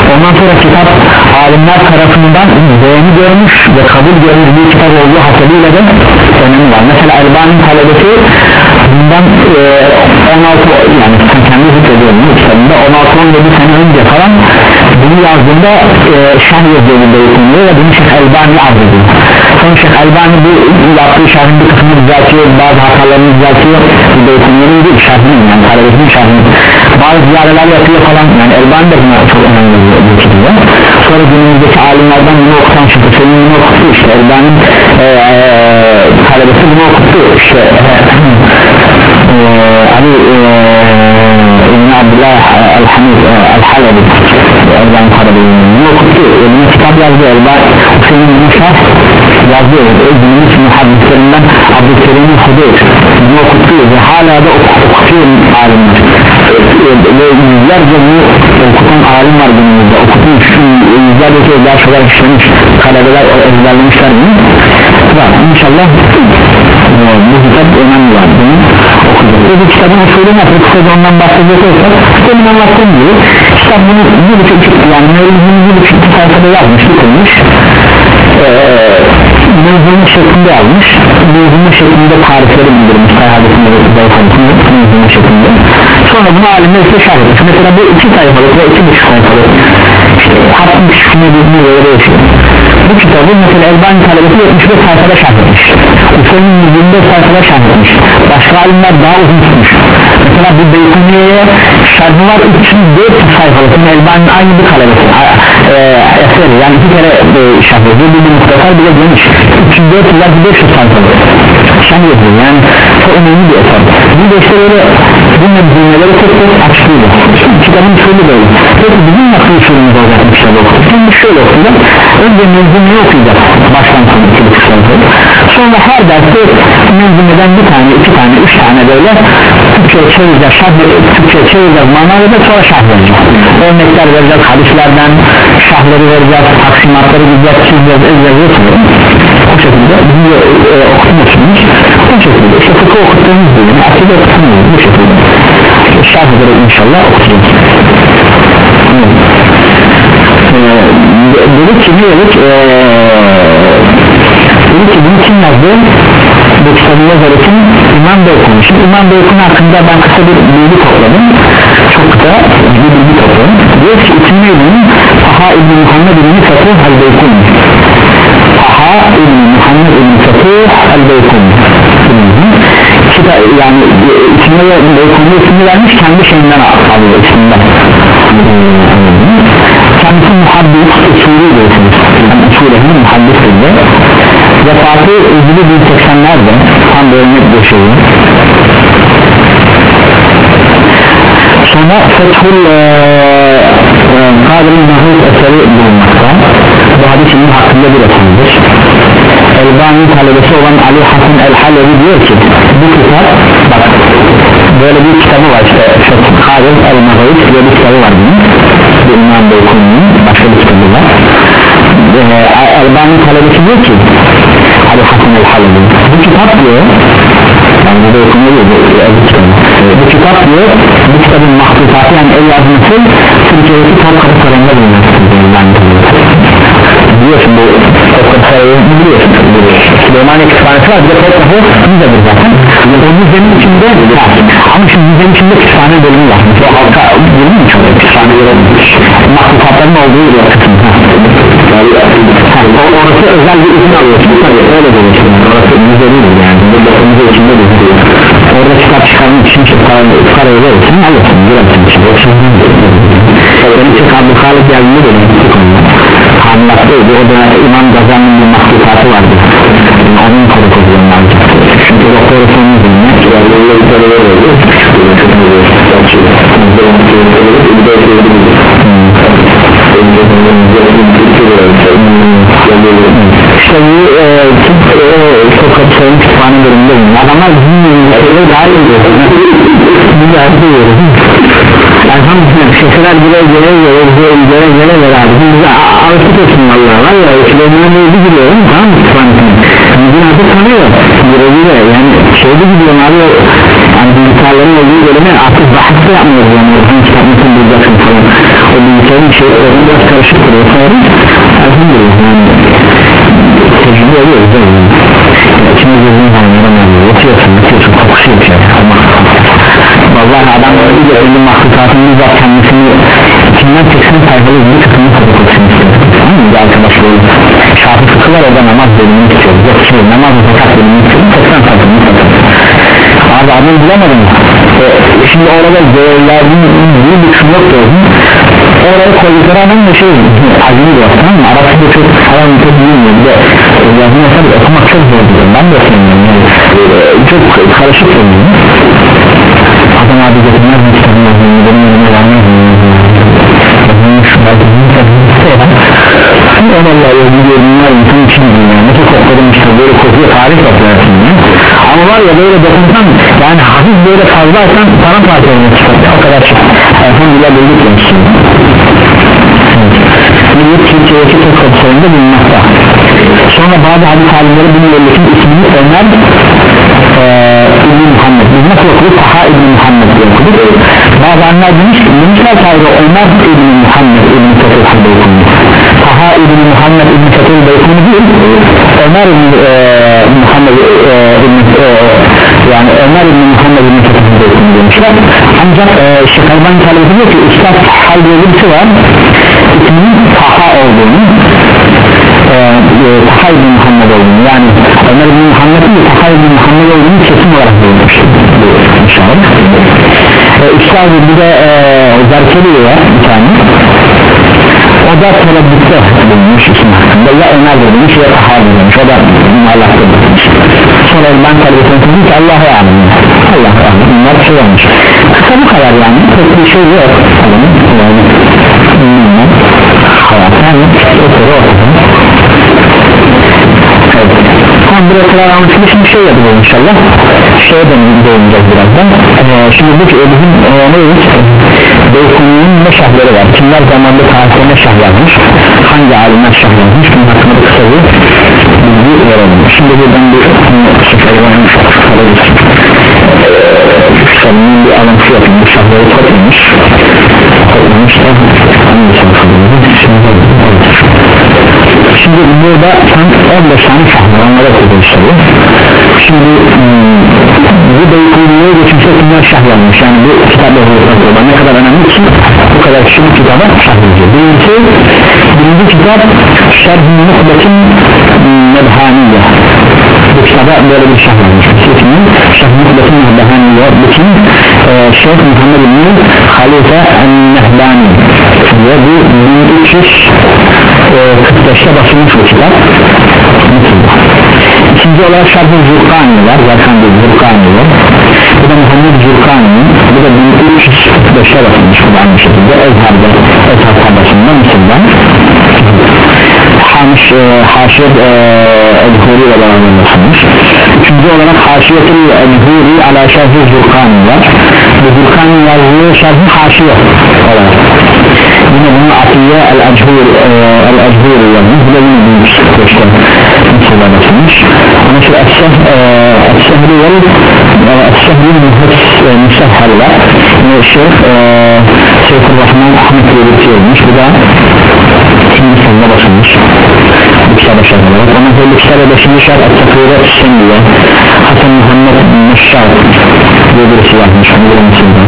ondan sonra kitap alimler tarafından beğeni görmüş ve kabul görmüş bir kitap olduğu hasebiyle de önemi var. Mesela Elbani'nin talebesi bundan e, on altı yani kendi zikrediyorum bu kitabında on altı on yedi sene önce falan bunu yazdığında e, şerh yazıyordu beykunluyor ve bunu Şeyh Elbani arz ediyor. Sonra Şeyh Elbani bu yaptığı şerhin bir kısmını düzeltiyor, bazı hatalarını düzeltiyor, bu beykunluğun değil şerhinin yani talebesinin şerhinin bazı ziyareler yapıyor falan, yani Elbani de buna çok önemli bir şekilde. Sonra günümüzdeki alimlerden bunu okutan Şeyh Hüseyin bunu okuttu, işte Elbani'nin e, e, talebesi bunu okuttu, işte e, Ali e, İbn Abdullah El-Hamid El-Halebi Elbani Karabi'nin bunu okuttu, bunu kitap yazdı Elbani Hüseyin bunu şerh yazıyor, günümüz muhaddistlerinden Abdülkerim'in Hudeyr bunu okuttu ve hala da okutuyor alimler ve yüzlerce bunu okutan alim var günümüzde, okutmuş yüzlerce kez ders olarak işlemiş talebeler ezberlemişler bunu var. İnşallah bu kitap önemli var, bunu okuyacağız. Bu kitabın usulü nasıl, kısaca ondan bahsedecek olsak demin anlattığım gibi kitap bunu bir buçuk yani mevzunu bir buçuk sayfada yazmış, bitirmiş mevzunun şeklinde yazmış, mevzunun şeklinde tarifleri bildirmiş, sayhadesinde ve mevzunun şeklinde. Sonra bunu alimler ise şerh etmiş. Mesela bu iki sayfalık ve iki buçuk sayfalık işte hatta şunu bildiğine göre değişiyor. Bu kitabı mesela Elbani talebesi yetmiş beş sayfada şerh etmiş, Usul'ün yirmi beş sayfada şerh etmiş, başka alimler daha uzun tutmuş. Mesela bu Beykuniye'ye şerhi var üç yüz dört sayfalık, Elbani'nin aynı bir talebesi e, eseri yani iki kere e, şerh ediyor, bir bir muhtasar bile geniş üç yüz dört ila beş yüz sayfalık şerh ediyor, yani çok önemli bir eser. Bu da işte böyle bu mevzuları tek tek açıklıyor, kitabın usulü böyle. Peki bizim nasıl usulümüz olacak bir şey okuyacak? Şimdi şöyle okuyacak, önce mevzuyu okuyacak baştan sona iki buçuk sayfalık, sonra her derste mevzumeden bir tane, iki tane, üç tane böyle Türkçe'ye çevireceğiz, Türkçe'ye çevireceğiz, manayı da sonra şerh vereceğiz, örnekler vereceğiz, hadislerden şerhleri vereceğiz, taksimatları güzel çizeceğiz, ezeceğiz, o şekilde bizim de e, okutmuyorsunuz, o şekilde işte fıkıh okuttuğumuz gibi, akide okuttuğumuz bu şekilde şerh ederek inşallah okutacağız. Dedik ki ne dedik ee, dedik ki bunu kim yazdı? Bu kitabı yazarı kim? İmam Beykun. Şimdi İmam Beykun hakkında ben kısa bir bilgi topladım, çok kısa bir bilgi topladım. Diyor ki isimli ilmin Taha İbni Muhammed İbni Fatuh El-Beykun, Taha İbni Muhammed İbni Fatuh El-Beykun yani isimli Beykun'u ismini vermiş, kendi şeyinden alıyor isminden. Kendisi muhaddis, usulü diyorsunuz, yani usulehinin muhaddisinde vefatı yüzde bin seksenlerde tam bölmek döşeği. Sonra Fethul Kadir'in Mahmud eseri bulunmakta, bu hadis ilmi hakkında bir eserdir. Elbani talebesi olan Ali Hasan El-Halevi diyor ki bu kitap, bak böyle bir kitabı var işte Fethul Kadir El-Mahmud diye bir kitabı var bunun, bir İmam Beykun'un başka bir kitabı var. Elbani talebesi diyor ki Ali Hasan El-Halevi bu kitap diyor, yani bu Beykun'u diyor bu kitap diyor, bu kitabın mahsusatı yani el yazması Türkiye'deki Topkapı Sarayı'nda bulunuyor. Biliyorsun bu Topkapı Sarayı'nı biliyorsun, Süleymaniye kütüphanesi var, bir de Topkapı müzedir zaten, o müzenin içinde ama şimdi müzenin içinde kütüphane bölümü var, o halka bölümü mü çok kütüphane olmuş, mahsusatların olduğu bir kısım, orası özel bir izin alıyorsun, öyle görüyorsun, orası müze değil yani, müze içinde bir orada kitap çıkarmak için parayı verirsin, alırsın, girersin için benim Şeyh Abdülhalik geldiğinde de bu konuda anlattıydı, o da İmam Gazan'ın bir mahsusatı vardı, onun korukulduğunu alacak, çünkü o korusunun üzerine işte bu çok kapısayın kütüphane bölümünde adamlar bizim ülkeleri daha iyi diyor bunu da diyoruz yani tam şekeler gire gire gire gire gire gire gire abi bize alışık etsin valla var ya Süleyman'a neydi gidiyorum tamam mı kütüphanesine bizim artık tanıyor gire gire yani şeyde gidiyorum abi yani bilgisayarların olduğu bölüme artık bahsede yapmıyoruz yani hangi kitap nasıl bulacaksın falan o bilgisayarın şey biraz karışık duruyor sonra elhamdülillah yani tecrübe oluyoruz değil mi? İçinde gözünün hanımlarına oluyor yatıyorsun yatıyorsun kokusu yapıyor vallahi adam öyle de ölüm mahlukatın bizzat kendisini içinden seksen sayfalı bir kısmını kokusunu istiyor tamam mı? Bir arkadaş böyle şartı sıkılar orada namaz bölümünü istiyor yok şey namaz ve fakat bölümünü istiyor seksen sayfalı abi adam bulamadım e, şimdi orada görevlerinin bir bir şunluk gördüm oraya koydukları adam da şey acili bir tamam mı? Arası da çok falan çok bilmiyor bir de yazını tabi okumak çok zor diyor ben de okuyamıyorum yani, e, çok karışık oluyor adam abi getirmez mi kitabın yazını benim önüme vermez mi yazını şu belki bir kitabını isteyen o vallahi yazını görünümler insan için değil yani nasıl kokladım işte böyle kokuyor tarih yaparsın ya ama var ya böyle dokunsan yani hafif böyle fazlaysan paramparça olmak çıkar o kadar çok elhamdülillah bildik demiştim Millet Türkiye'deki tek kapıslarında bulunmakta sonra bazı hadis alimleri bu milletin ismini Ömer İbn Muhammed biz nasıl okuduk? Taha İbn Muhammed diye okuduk bazı anlar demiş demişler sahibi Ömer İbn Muhammed İbn Fethul Beykuni Taha İbn Muhammed İbn Fethul Beykuni değil Ömer İbn Muhammed yani Ömer İbn Muhammed İbn Fethul Beykuni demişler ancak Şekarban talep ediyor ki Üstad Hal diye birisi var isminin Taha olduğunu Taha İbn Muhammed olduğunu yani Ömer İbn Muhammed'in de Taha İbn Muhammed olduğunu kesin olarak bulmuş inşallah Üstad bir de Zerkeli var bir tane o da tereddütte bulmuş isim hakkında ya Ömer demiş ya Taha demiş o da Allah'ta bulmuş sonra ben talebesini dedim ki Allah'a emanet Allah'a emanet bunlar şey olmuş kısa bu kadar yani pek bir şey yok yani hayat yani o soru ortada evet tam bir okula anlatılmış şimdi şey yapacağız inşallah şeye değineceğiz birazdan ee, şimdi bu bizim e, neymiş Beykuni'nin ne şahları var kimler zamanda tarihlerine şah yazmış hangi alimler şah yazmış bunun hakkında da kısa bir bilgi verelim şimdi buradan bir şahlarının şahları şahlarının bir alıntı yapın bu şahları toplamış toplamış da hangi şahlarını şimdi şimdi burada tam on beş tane şahlar onlara okuyacağız işte şimdi bu Beykuni'ye geçmişte kimler şah yazmış yani bu kitapla okuyacağız ne kadar önemli ki bu kadar kişi bu kitaba şah yazıyor birincisi birinci kitap Şerh-i Muhbet'in Medhaniye bu kitaba böyle bir şah yazmış isminin Şerh-i Muhbet'in Medhaniye bu kim e, Şeyh Muhammed İbni Halife El-Nehlani ve bu bin üç yüz kırk beşte basılmış bu kitap ikinci olarak Şerh-i Zurkani var Zerkan değil Zurkani var bu da Muhammed Zurkani'nin bu da bin üç yüz kırk beşte basılmış bu da aynı şekilde Ezhar'da Ezhar tabasında Mısır'dan Hamiş e, Haşiyet e, El-Huri ile beraber basılmış üçüncü olarak Haşiyet El-Huri ala Şerh-i Zurkani var bu Zurkani yazdığı Şerh-i Haşiyet olarak yine bunu Atiye El-Echuri El-Echuri yazmış bu da yine bin üç yüz kırk beşte Mısır'da basılmış ama şu Es-Sehri vel Es-Sehri Müsehhel var Şeyh Seyfurrahman Ahmet diye bir şey olmuş bu da Hindistan'da basılmış bu kitaba şerh olarak ama böyle kitaba beşinci şerh Et-Tefire Sünniye Hasan Muhammed Meşşar diye birisi yazmış bu da Mısır'da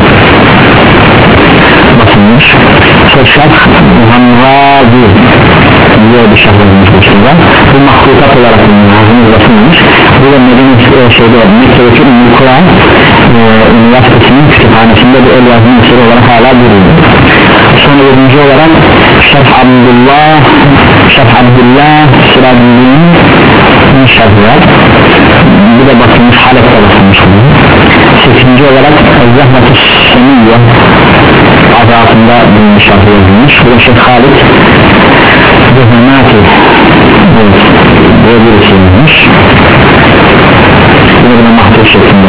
basılmış Şerh Muhamrazi diye bir şerh yazmış bu kitaba bu mahlukat olarak basılmış bu da Medine şeyde Mekke'deki Mukra Üniversitesi'nin kütüphanesinde bir el yazma eseri olarak hala duruyor sonra yedinci olarak Şerh Abdullah Şerh Abdullah Sirabdül'ün şerhi var bu da basılmış Halep'te basılmış sekizinci olarak Zahmet-i Semiyye adı altında bir şerhi yazılmış bu da Şeyh Halid Zehnemati böyle bir şey yazmış yine buna mahdur şeklinde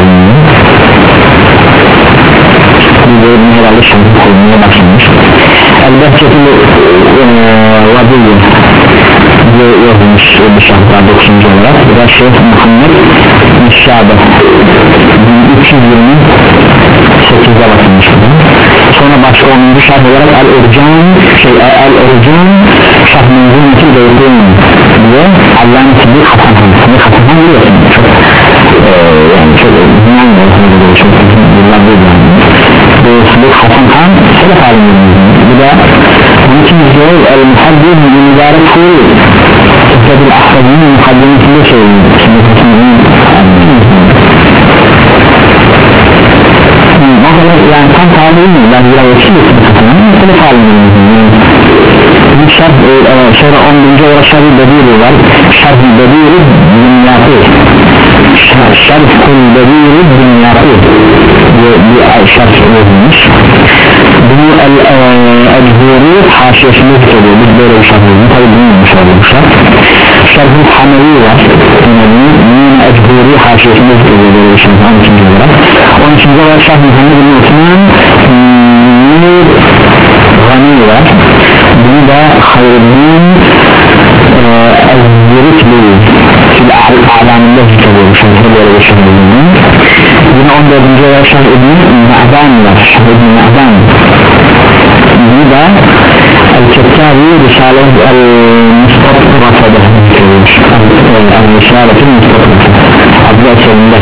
bu bölümün herhalde şerhi koymaya başlamış El-Behçetil Vadiyye diye yazılmış bir şahlar dokuzuncu olarak bu da Şeyh Muhammed Nişşabe bin üç yüz yirmi sekizde basılmış sonra başka onuncu şart olarak el-Urcan şey el-Urcan şart mevzuneti değildiğin diye Allah'ın Siddiq Hasan Han Siddiq Hasan Han biliyorsun çok ee, yani çok dünyanın olsun çok yıllar değil yani bu Siddiq Hasan Han selef alimlerinin bu da onun için izliyoruz el-Muhaddin mübarek kuru Siddiq Ahmet'in muhaddimesinde söylüyor Siddiq Hasan Han'ın yani tam tabi'in mi? Ben biraz yaşıyor selef alimlerinin bir şart e, sonra on birinci olarak şart-ı bediri var şart-ı bediri dünyatı şart-ı bediri dünyatı bir, bir şart olmuş bunu el-Ecburi haşiyesinde tutuyor biz böyle bir şart olmuş tabi bilmiyormuş bu şart şart-ı Hamevi var bunun Ecburi haşiyesinde tutuyor böyle bir şart on üçüncü olarak on üçüncü olarak şart-ı Muhammed bin Osman Nur Gani var bunu da Hayruddin el-Zirikli alamında tutuyor şartı böyle bir şart olmuş yine on dördüncü olarak şart İbn-i Ma'dan var İbn-i Ma'dan bunu da El-Kettavi Risale el-Mustatrafa'da El-Risale'tin Mustatrafa adlı eserinde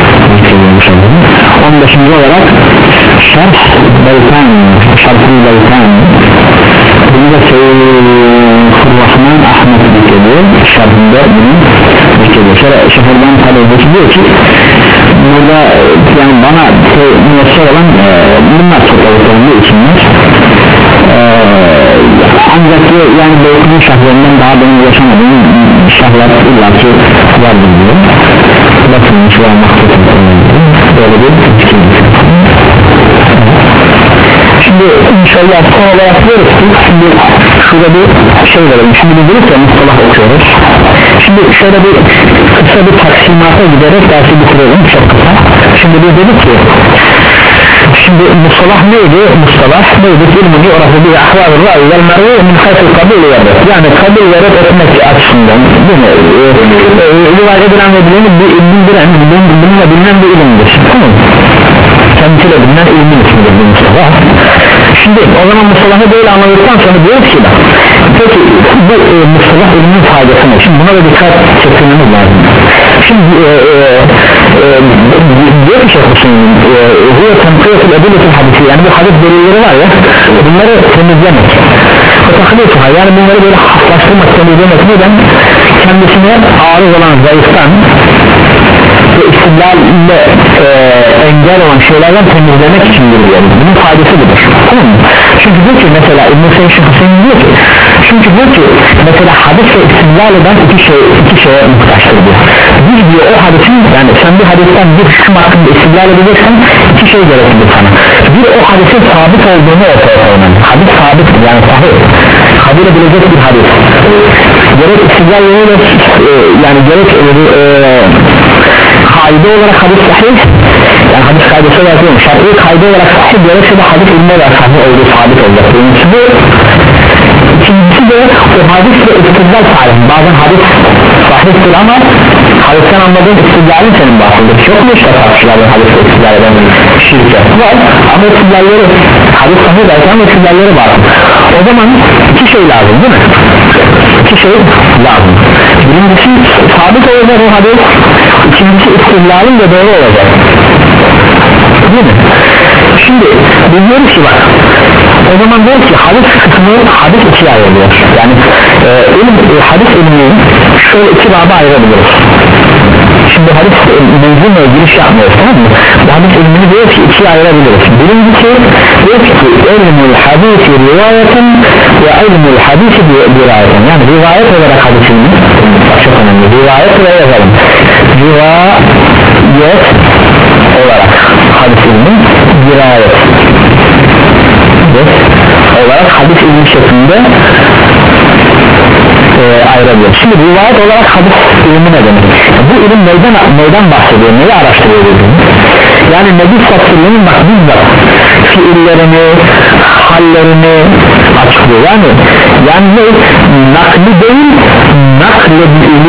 on beşinci olarak Şarh Beytan Şarh-ı Beytan bunu da Seyyid-i Ahmet dikeliyor şarhında bunu dikeliyor şöyle şefirden talebesi diyor ki burada yani bana müessir olan e, bunlar topladıklarında isimler e, ancak yani Beytan'ın şarhlarından daha benim yaşamadığım şarhlar illaki vardır diyor bakılmış ve mahsusunda böyle bir fikir şimdi inşallah son olarak diyoruz ki şimdi şurada bir şey verelim şimdi biz diyoruz ya mustalah okuyoruz şimdi şöyle bir kısa bir taksimata giderek dersi bitirelim çok kısa şimdi biz dedik ki şimdi mustalah neydi mustalah neydi ilmini orası bir ahval-ı ra'y vel mervi min hayfı kabul verir yani kabul verip etmek açısından değil mi rivayet edilen ve bilinen bildiren bununla bilinen bir ilimdir tamam kendisiyle bilinen ilmin ismidir bu mustalah şimdi o zaman mustalahı böyle anladıktan sonra diyoruz ki bak peki bu e, mustalah ilmin faydası ne şimdi buna da dikkat çekmemiz lazım şimdi e, e, diyor ki Şeyh Hüseyin bu temkiyetul ediletul hadisi yani bu hadis delilleri var ya bunları temizlemek o taklifuha yani bunları böyle haflaştırmak temizlemek neden kendisine arız olan zayıftan ve istidlalle e, engel olan şeylerden temizlemek için diyoruz bunun faydası budur tamam mı? Çünkü diyor ki mesela İbn-i Hüseyin diyor ki çünkü diyor ki mesela hadis ve istidlal eden iki, şey, iki şeye muhtaçtır diyor bir diyor o hadisin yani sen bir hadisten bir hüküm hakkında istidlal edeceksen iki şey gereklidir sana bir o hadisin sabit olduğunu ortaya koyman hadis sabittir yani sahih kabul edilecek bir hadis gerek istidlal yoluyla e, yani gerek e, e, kaide olarak hadis sahih yani hadis kaidesi olarak değil şartlı kaide olarak sahih gerekse de hadis ilmi olarak sahih olduğu sabit olacak birincisi bu ikincisi de o hadisle istidlal sahih bazen hadis sahihtir ama hadisten anladığın istidlalin senin bahsediyor çok mu işte tartışılardan hadisle istidlal eden şirket var ama istidlalleri hadis sahih derken ama istidlalleri bahsediyor o zaman iki şey lazım değil mi? iki şey lazım birincisi sabit olacak o hadis ikincisi istidlalin de doğru olacak değil mi? Şimdi biz diyoruz ki bak o zaman diyoruz ki hadis kısmı hadis ikiye ayrılıyor yani e, ilim, e, hadis ilmini şöyle iki baba ayırabiliriz şimdi hadis mevzumla giriş yapmıyoruz tamam mı? Bu hadis ilmini diyoruz ki ikiye ayırabiliriz birincisi diyoruz ki ilmul hadisi rivayetin ve ilmul hadisi rivayetin yani rivayet olarak hadis ilmi çok önemli rivayet olarak yazalım rivayet olarak hadis ilmi dirayet olarak hadis ilmi şeklinde e, ayırabilir. Şimdi rivayet olarak hadis ilmi ne demek? Bu ilim neyden, neyden bahsediyor? Neyi araştırıyor dediğini? Yani Nebi Sallallahu bak bizzat fiillerini, hallerini açıklıyor. Yani yani ne? Nakli değil, nakle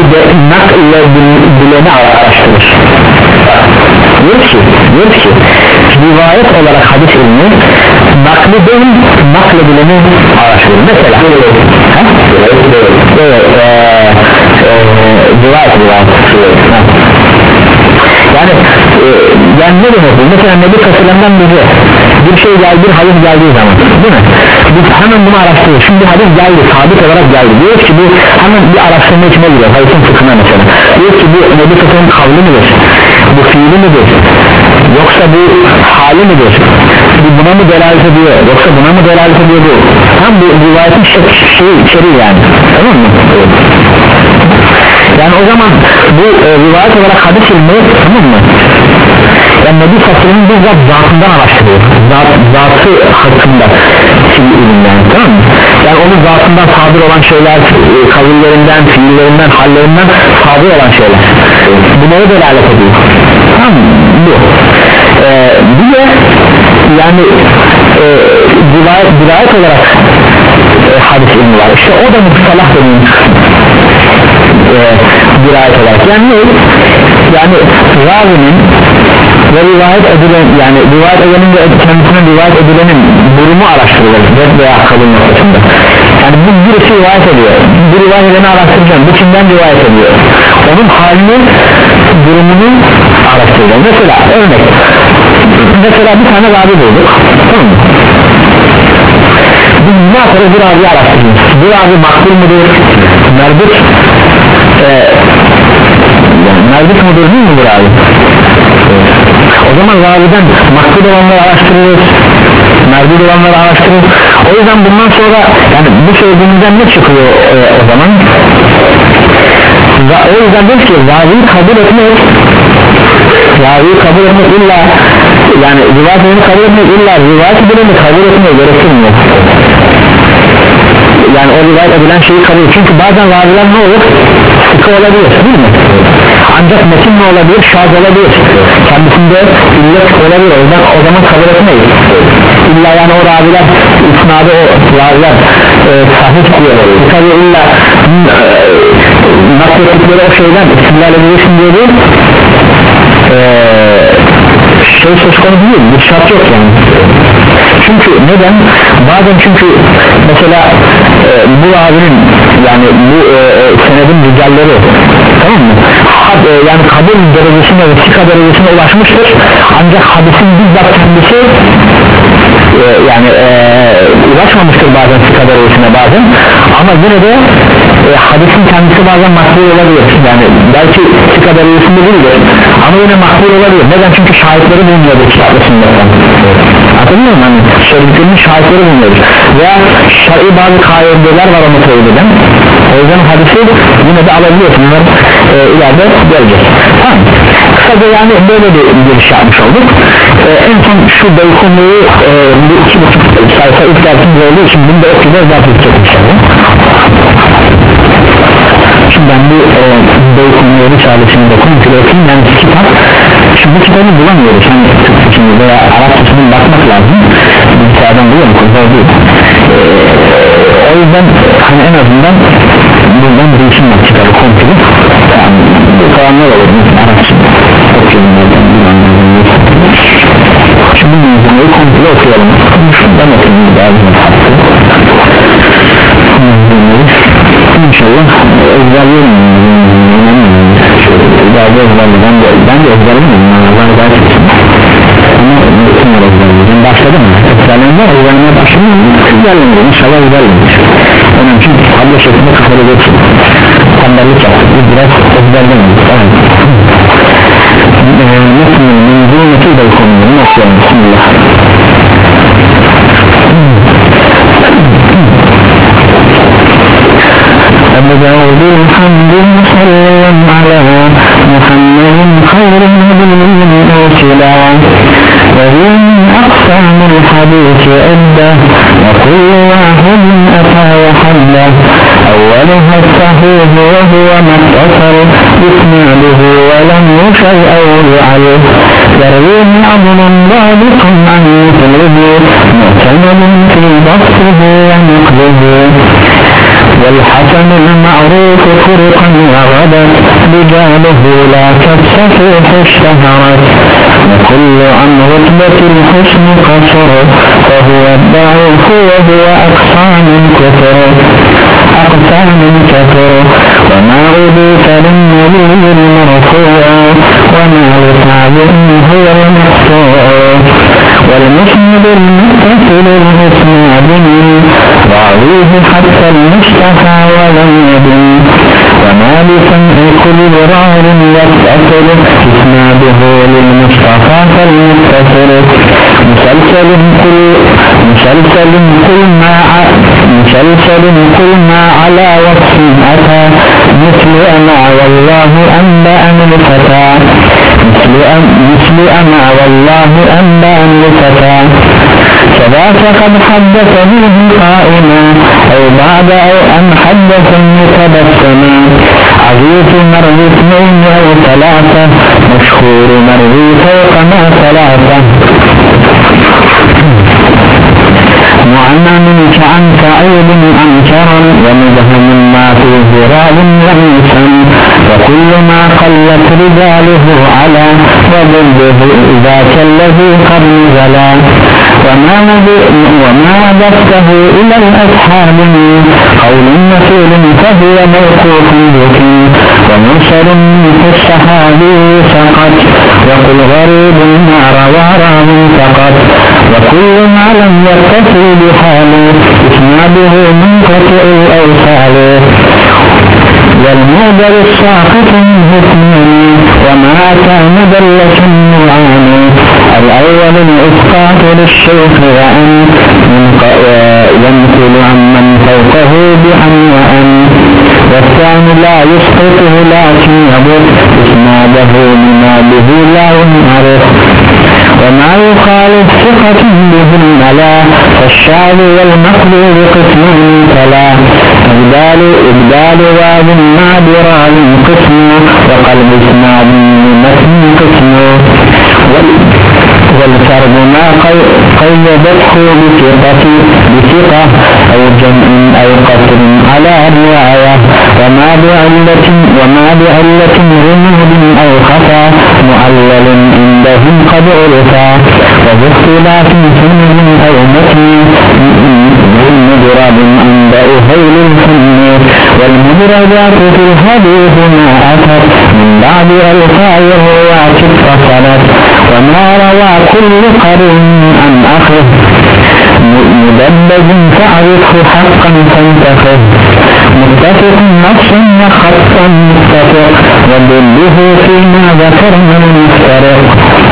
bileni araştırır. Diyor ki, diyor ki rivayet olarak hadis ilmi nakli değil nakledileni araştırır. Mesela evet rivayet rivayet yani e, yani ne demek bu? Mesela Nebi Sallallahu bize bir şey geldi, bir hadis geldiği zaman değil mi? Biz hemen bunu araştırıyoruz. Şimdi hadis geldi, sabit olarak geldi. Diyoruz ki bu hemen bir araştırma içine giriyor. Hadisin fıkhına mesela. Diyoruz ki bu Nebi Sallallah'ın kavli midir? Bu fiili midir? Yoksa bu hali midir? Bu buna mı delalet ediyor? Yoksa buna mı delalet ediyor bu? Tam bu rivayetin şey, şey içeriği yani. Tamam mı? Yani o zaman bu e, rivayet olarak hadis ilmi, tamam mı? Yani Nebi Sallallahu bizzat zatından araştırıyor. Zat, zatı hakkında ilim yani, tamam mı? Yani onun zatından sadır olan şeyler, e, kavillerinden, fiillerinden, hallerinden sadır olan şeyler. Bunları delalet ediyor. Tamam mı? Bu. E, bir de yani e, rivayet, rivayet olarak e, hadis ilmi var. İşte o da mustalah deniyor. Dirayet olarak yani ne? Yani ravinin ve rivayet edilen yani rivayet edenin ve kendisine rivayet edilenin durumu araştırılır veya kabul noktasında. Yani bu birisi rivayet ediyor, bu rivayet edeni araştıracağım, bu kimden rivayet ediyor, onun halini, durumunu araştıracağım. Mesela örnek, mesela bir tane ravi bulduk, tamam mı? Biz ne yaparız, bir ravi araştırıyoruz. Bu ravi makbul mudur, merbut Ee, yani merbut mudur değil midir abi? O zaman raviden makbul olanları araştırıyoruz, merbut olanları araştırıyoruz. O yüzden bundan sonra yani bu söylediğimizden ne çıkıyor e, o zaman? O yüzden diyoruz ki raviyi kabul etmek, raviyi kabul etmek illa yani rivayetini kabul etmek illa rivayet edileni kabul etmeye gerektirmiyor. Yani o rivayet edilen şeyi kabul ediyor. Çünkü bazen raviler ne olur? Sıkı olabilir değil mi? Ancak metin ne olabilir? Şaz olabilir. Kendisinde illet olabilir. O yüzden o zaman kabul etmeyiz. İlla yani o raviler isnadı o raviler e, sahih diyor. Tabi illa e, naklettikleri o şeyden istihlal edilsin diye değil e, şey söz konusu değil. Bir şart yok yani. Çünkü neden? Bazen çünkü mesela e, bu ravinin yani bu e, senedin ricalleri, tamam mı? Had, e, yani kabul derecesine ve sika derecesine ulaşmıştır. Ancak hadisin bizzat kendisi e, yani e, ulaşmamıştır bazen sika derecesine bazen. Ama yine de e, hadisin kendisi bazen makbul olabilir. Yani belki sika derecesinde değildir. Ama yine makbul olabilir. Neden? Çünkü şahitleri bulunuyor bu kitaplı sünnetten. Hatırlıyor musun? Hani söylediklerinin şahitleri bulunuyor. Veya şer'i bazı kaideler var onu söyleden. O yüzden hadisi yine de alabiliyorsun. Bunlar e, ileride gelecek. Tamam. Kısaca yani böyle bir giriş yapmış olduk. E, en son şu Beykonu'yu e, bu iki buçuk sayfa ilk dersimiz olduğu için bunu da okuyacağız. Daha tutacak inşallah. Şimdi ben bu e, Beykonu'yu Risalesi'ni de komple okuyayım. Yani kitap şimdi bu kitabı bulamıyoruz. Hani Türkçesini veya Arapçasını bakmak lazım. Bilgisayardan buluyorum. Kızlar değil. E, o yüzden hani en azından buradan bir isim var kitabı komple. Yani bu kalanlar olur. Arapça okuyalım. Şimdi bu komple okuyalım. Şundan okuyalım. İnşallah ezberleyelim. Ben de ben de ezberleyelim. Ama bütün ezberleyeceğim. Başladı mı? Ezberlemeye ezberlemeye başladı mı? Ezberleyelim. İnşallah ezberleyelim. Onun için tablo şeklinde kafada geçsin. Tembellik yaptık. Biz biraz ezberleyelim. Tamam. Nasıl mevzuneti de konuyu nasıl yani? Bismillah. أبدأ بالحمد صلى على محمد خير النبي أرسلا وهي من أقسام الحديث عدة وكل واحد أتى وحده أولها الصحيح وهو ما اتصل بإسناده ولم يشيء أو يعله يرويه عدل ضابط عن مثله معتمد في ضبطه ونقده والحسن المعروف فرقا وغدا رجاله لا كالصحيح اشتهرت وكل عن رتبة الحسن قصر فهو الضعيف وهو أقصى من كثر أقصى من كثر وما أضيف للنبي المرفوع وما لتعظيم هو المقطوع والمسند المتصل الإسناد راويه حتى المصطفى ولم يدن وما بسمع كل راو يتصل إسناده للمصطفى فالمتصل مسلسل كل مسلسل كل ما مسلسل كل ما على وصف أتى مثل أما والله أنبأني الفتى مثل مثل أما والله أنبأني الفتى فذاك قد حدثني قائما أو بعد أو أن حدثني تبسما عزيز مروي اثنين أو ثلاثة مشهور مروي فوق ما ثلاثة معنى كعن سعيد أنكرا ومبهم ما فيه راو لمسا وكل ما قلت رجاله على وضده ذاك الذي قد نزلا وما ضفته إلى الأصحاب من قول مثيل فهو موقوف ذكي ومرسل في الصحابي سقط وقل غريب ما روى راو فقط وكل ما لم يتصل بحاله إسناده منقطع الأوصال والمودر الساقط منه اثنين وما أتى مدلس نوعان الأول الإسقاط للشيخ وأن ينقل عمن فوقه بأن وأن والثاني لا يسقطه لكن يبط إسناده بما به لا ينعرف وما يخالف ثقة به الملا فالشاذ والمقلوب قسم فلا إبدال إبدال واو مع براء قسم وقلب اسناد متن قسم والفرد ما قيدته بثقة بثقة أو جمع أو قصر على رواية وما بعلة وما بعلة رمود أو خطأ معلل عندهم قد عرفا وباختلاف سنن أو متن مدرب عند أهيل الفن والمدرجات في الحديث ما أتت من بعد ألفاء الرواة اتصلت وما روى كل قرن عن أخذ مدبج فاعرفه حقا فانتخذ متفق نص وخطا متفق وضده فيما ذكرنا المفترق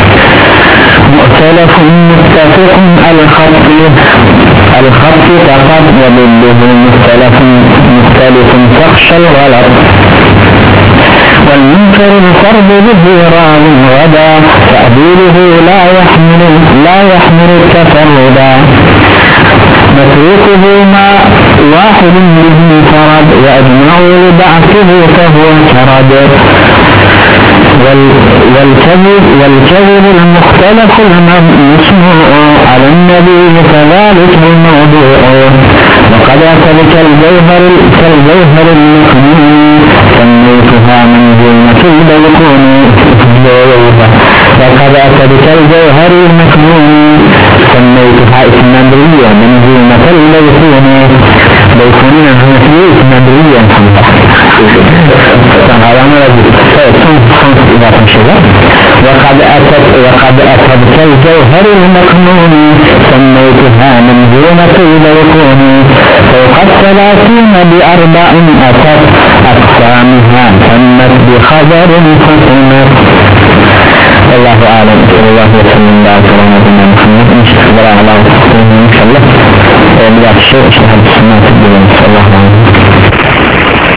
مؤتلف متفق الخط الخط فقط وضده مختلف مختلف تخشى الغلط والمنكر الفرد به راو غدا تأديله لا يحمل لا يحمل التفردا متروكه ما واحد به فرد وأجمعوا لبعثه فهو فرد والكذب والكذب المختلف المسموع على النبي كذلك الموضوع وقد أتت الجوهر كالجوهر المكنون سميتها منزلة البلكون وقد أتت كالجوهر المكنون سميتها اسمندرية منزلة البلكون بلكون الهنفية اسمندرية وقد أتت وقد أتت كالجوهر المكنون سميتها منزلة البلكون فوق الثلاثين بأربع أتت أقسامها تمت بخبر حكمت. والله أعلم. صلى الله وسلم على سيدنا محمد إن شاء الله على إن شاء الله بلا شيء شهادة السماء في الدنيا. الله أعلم.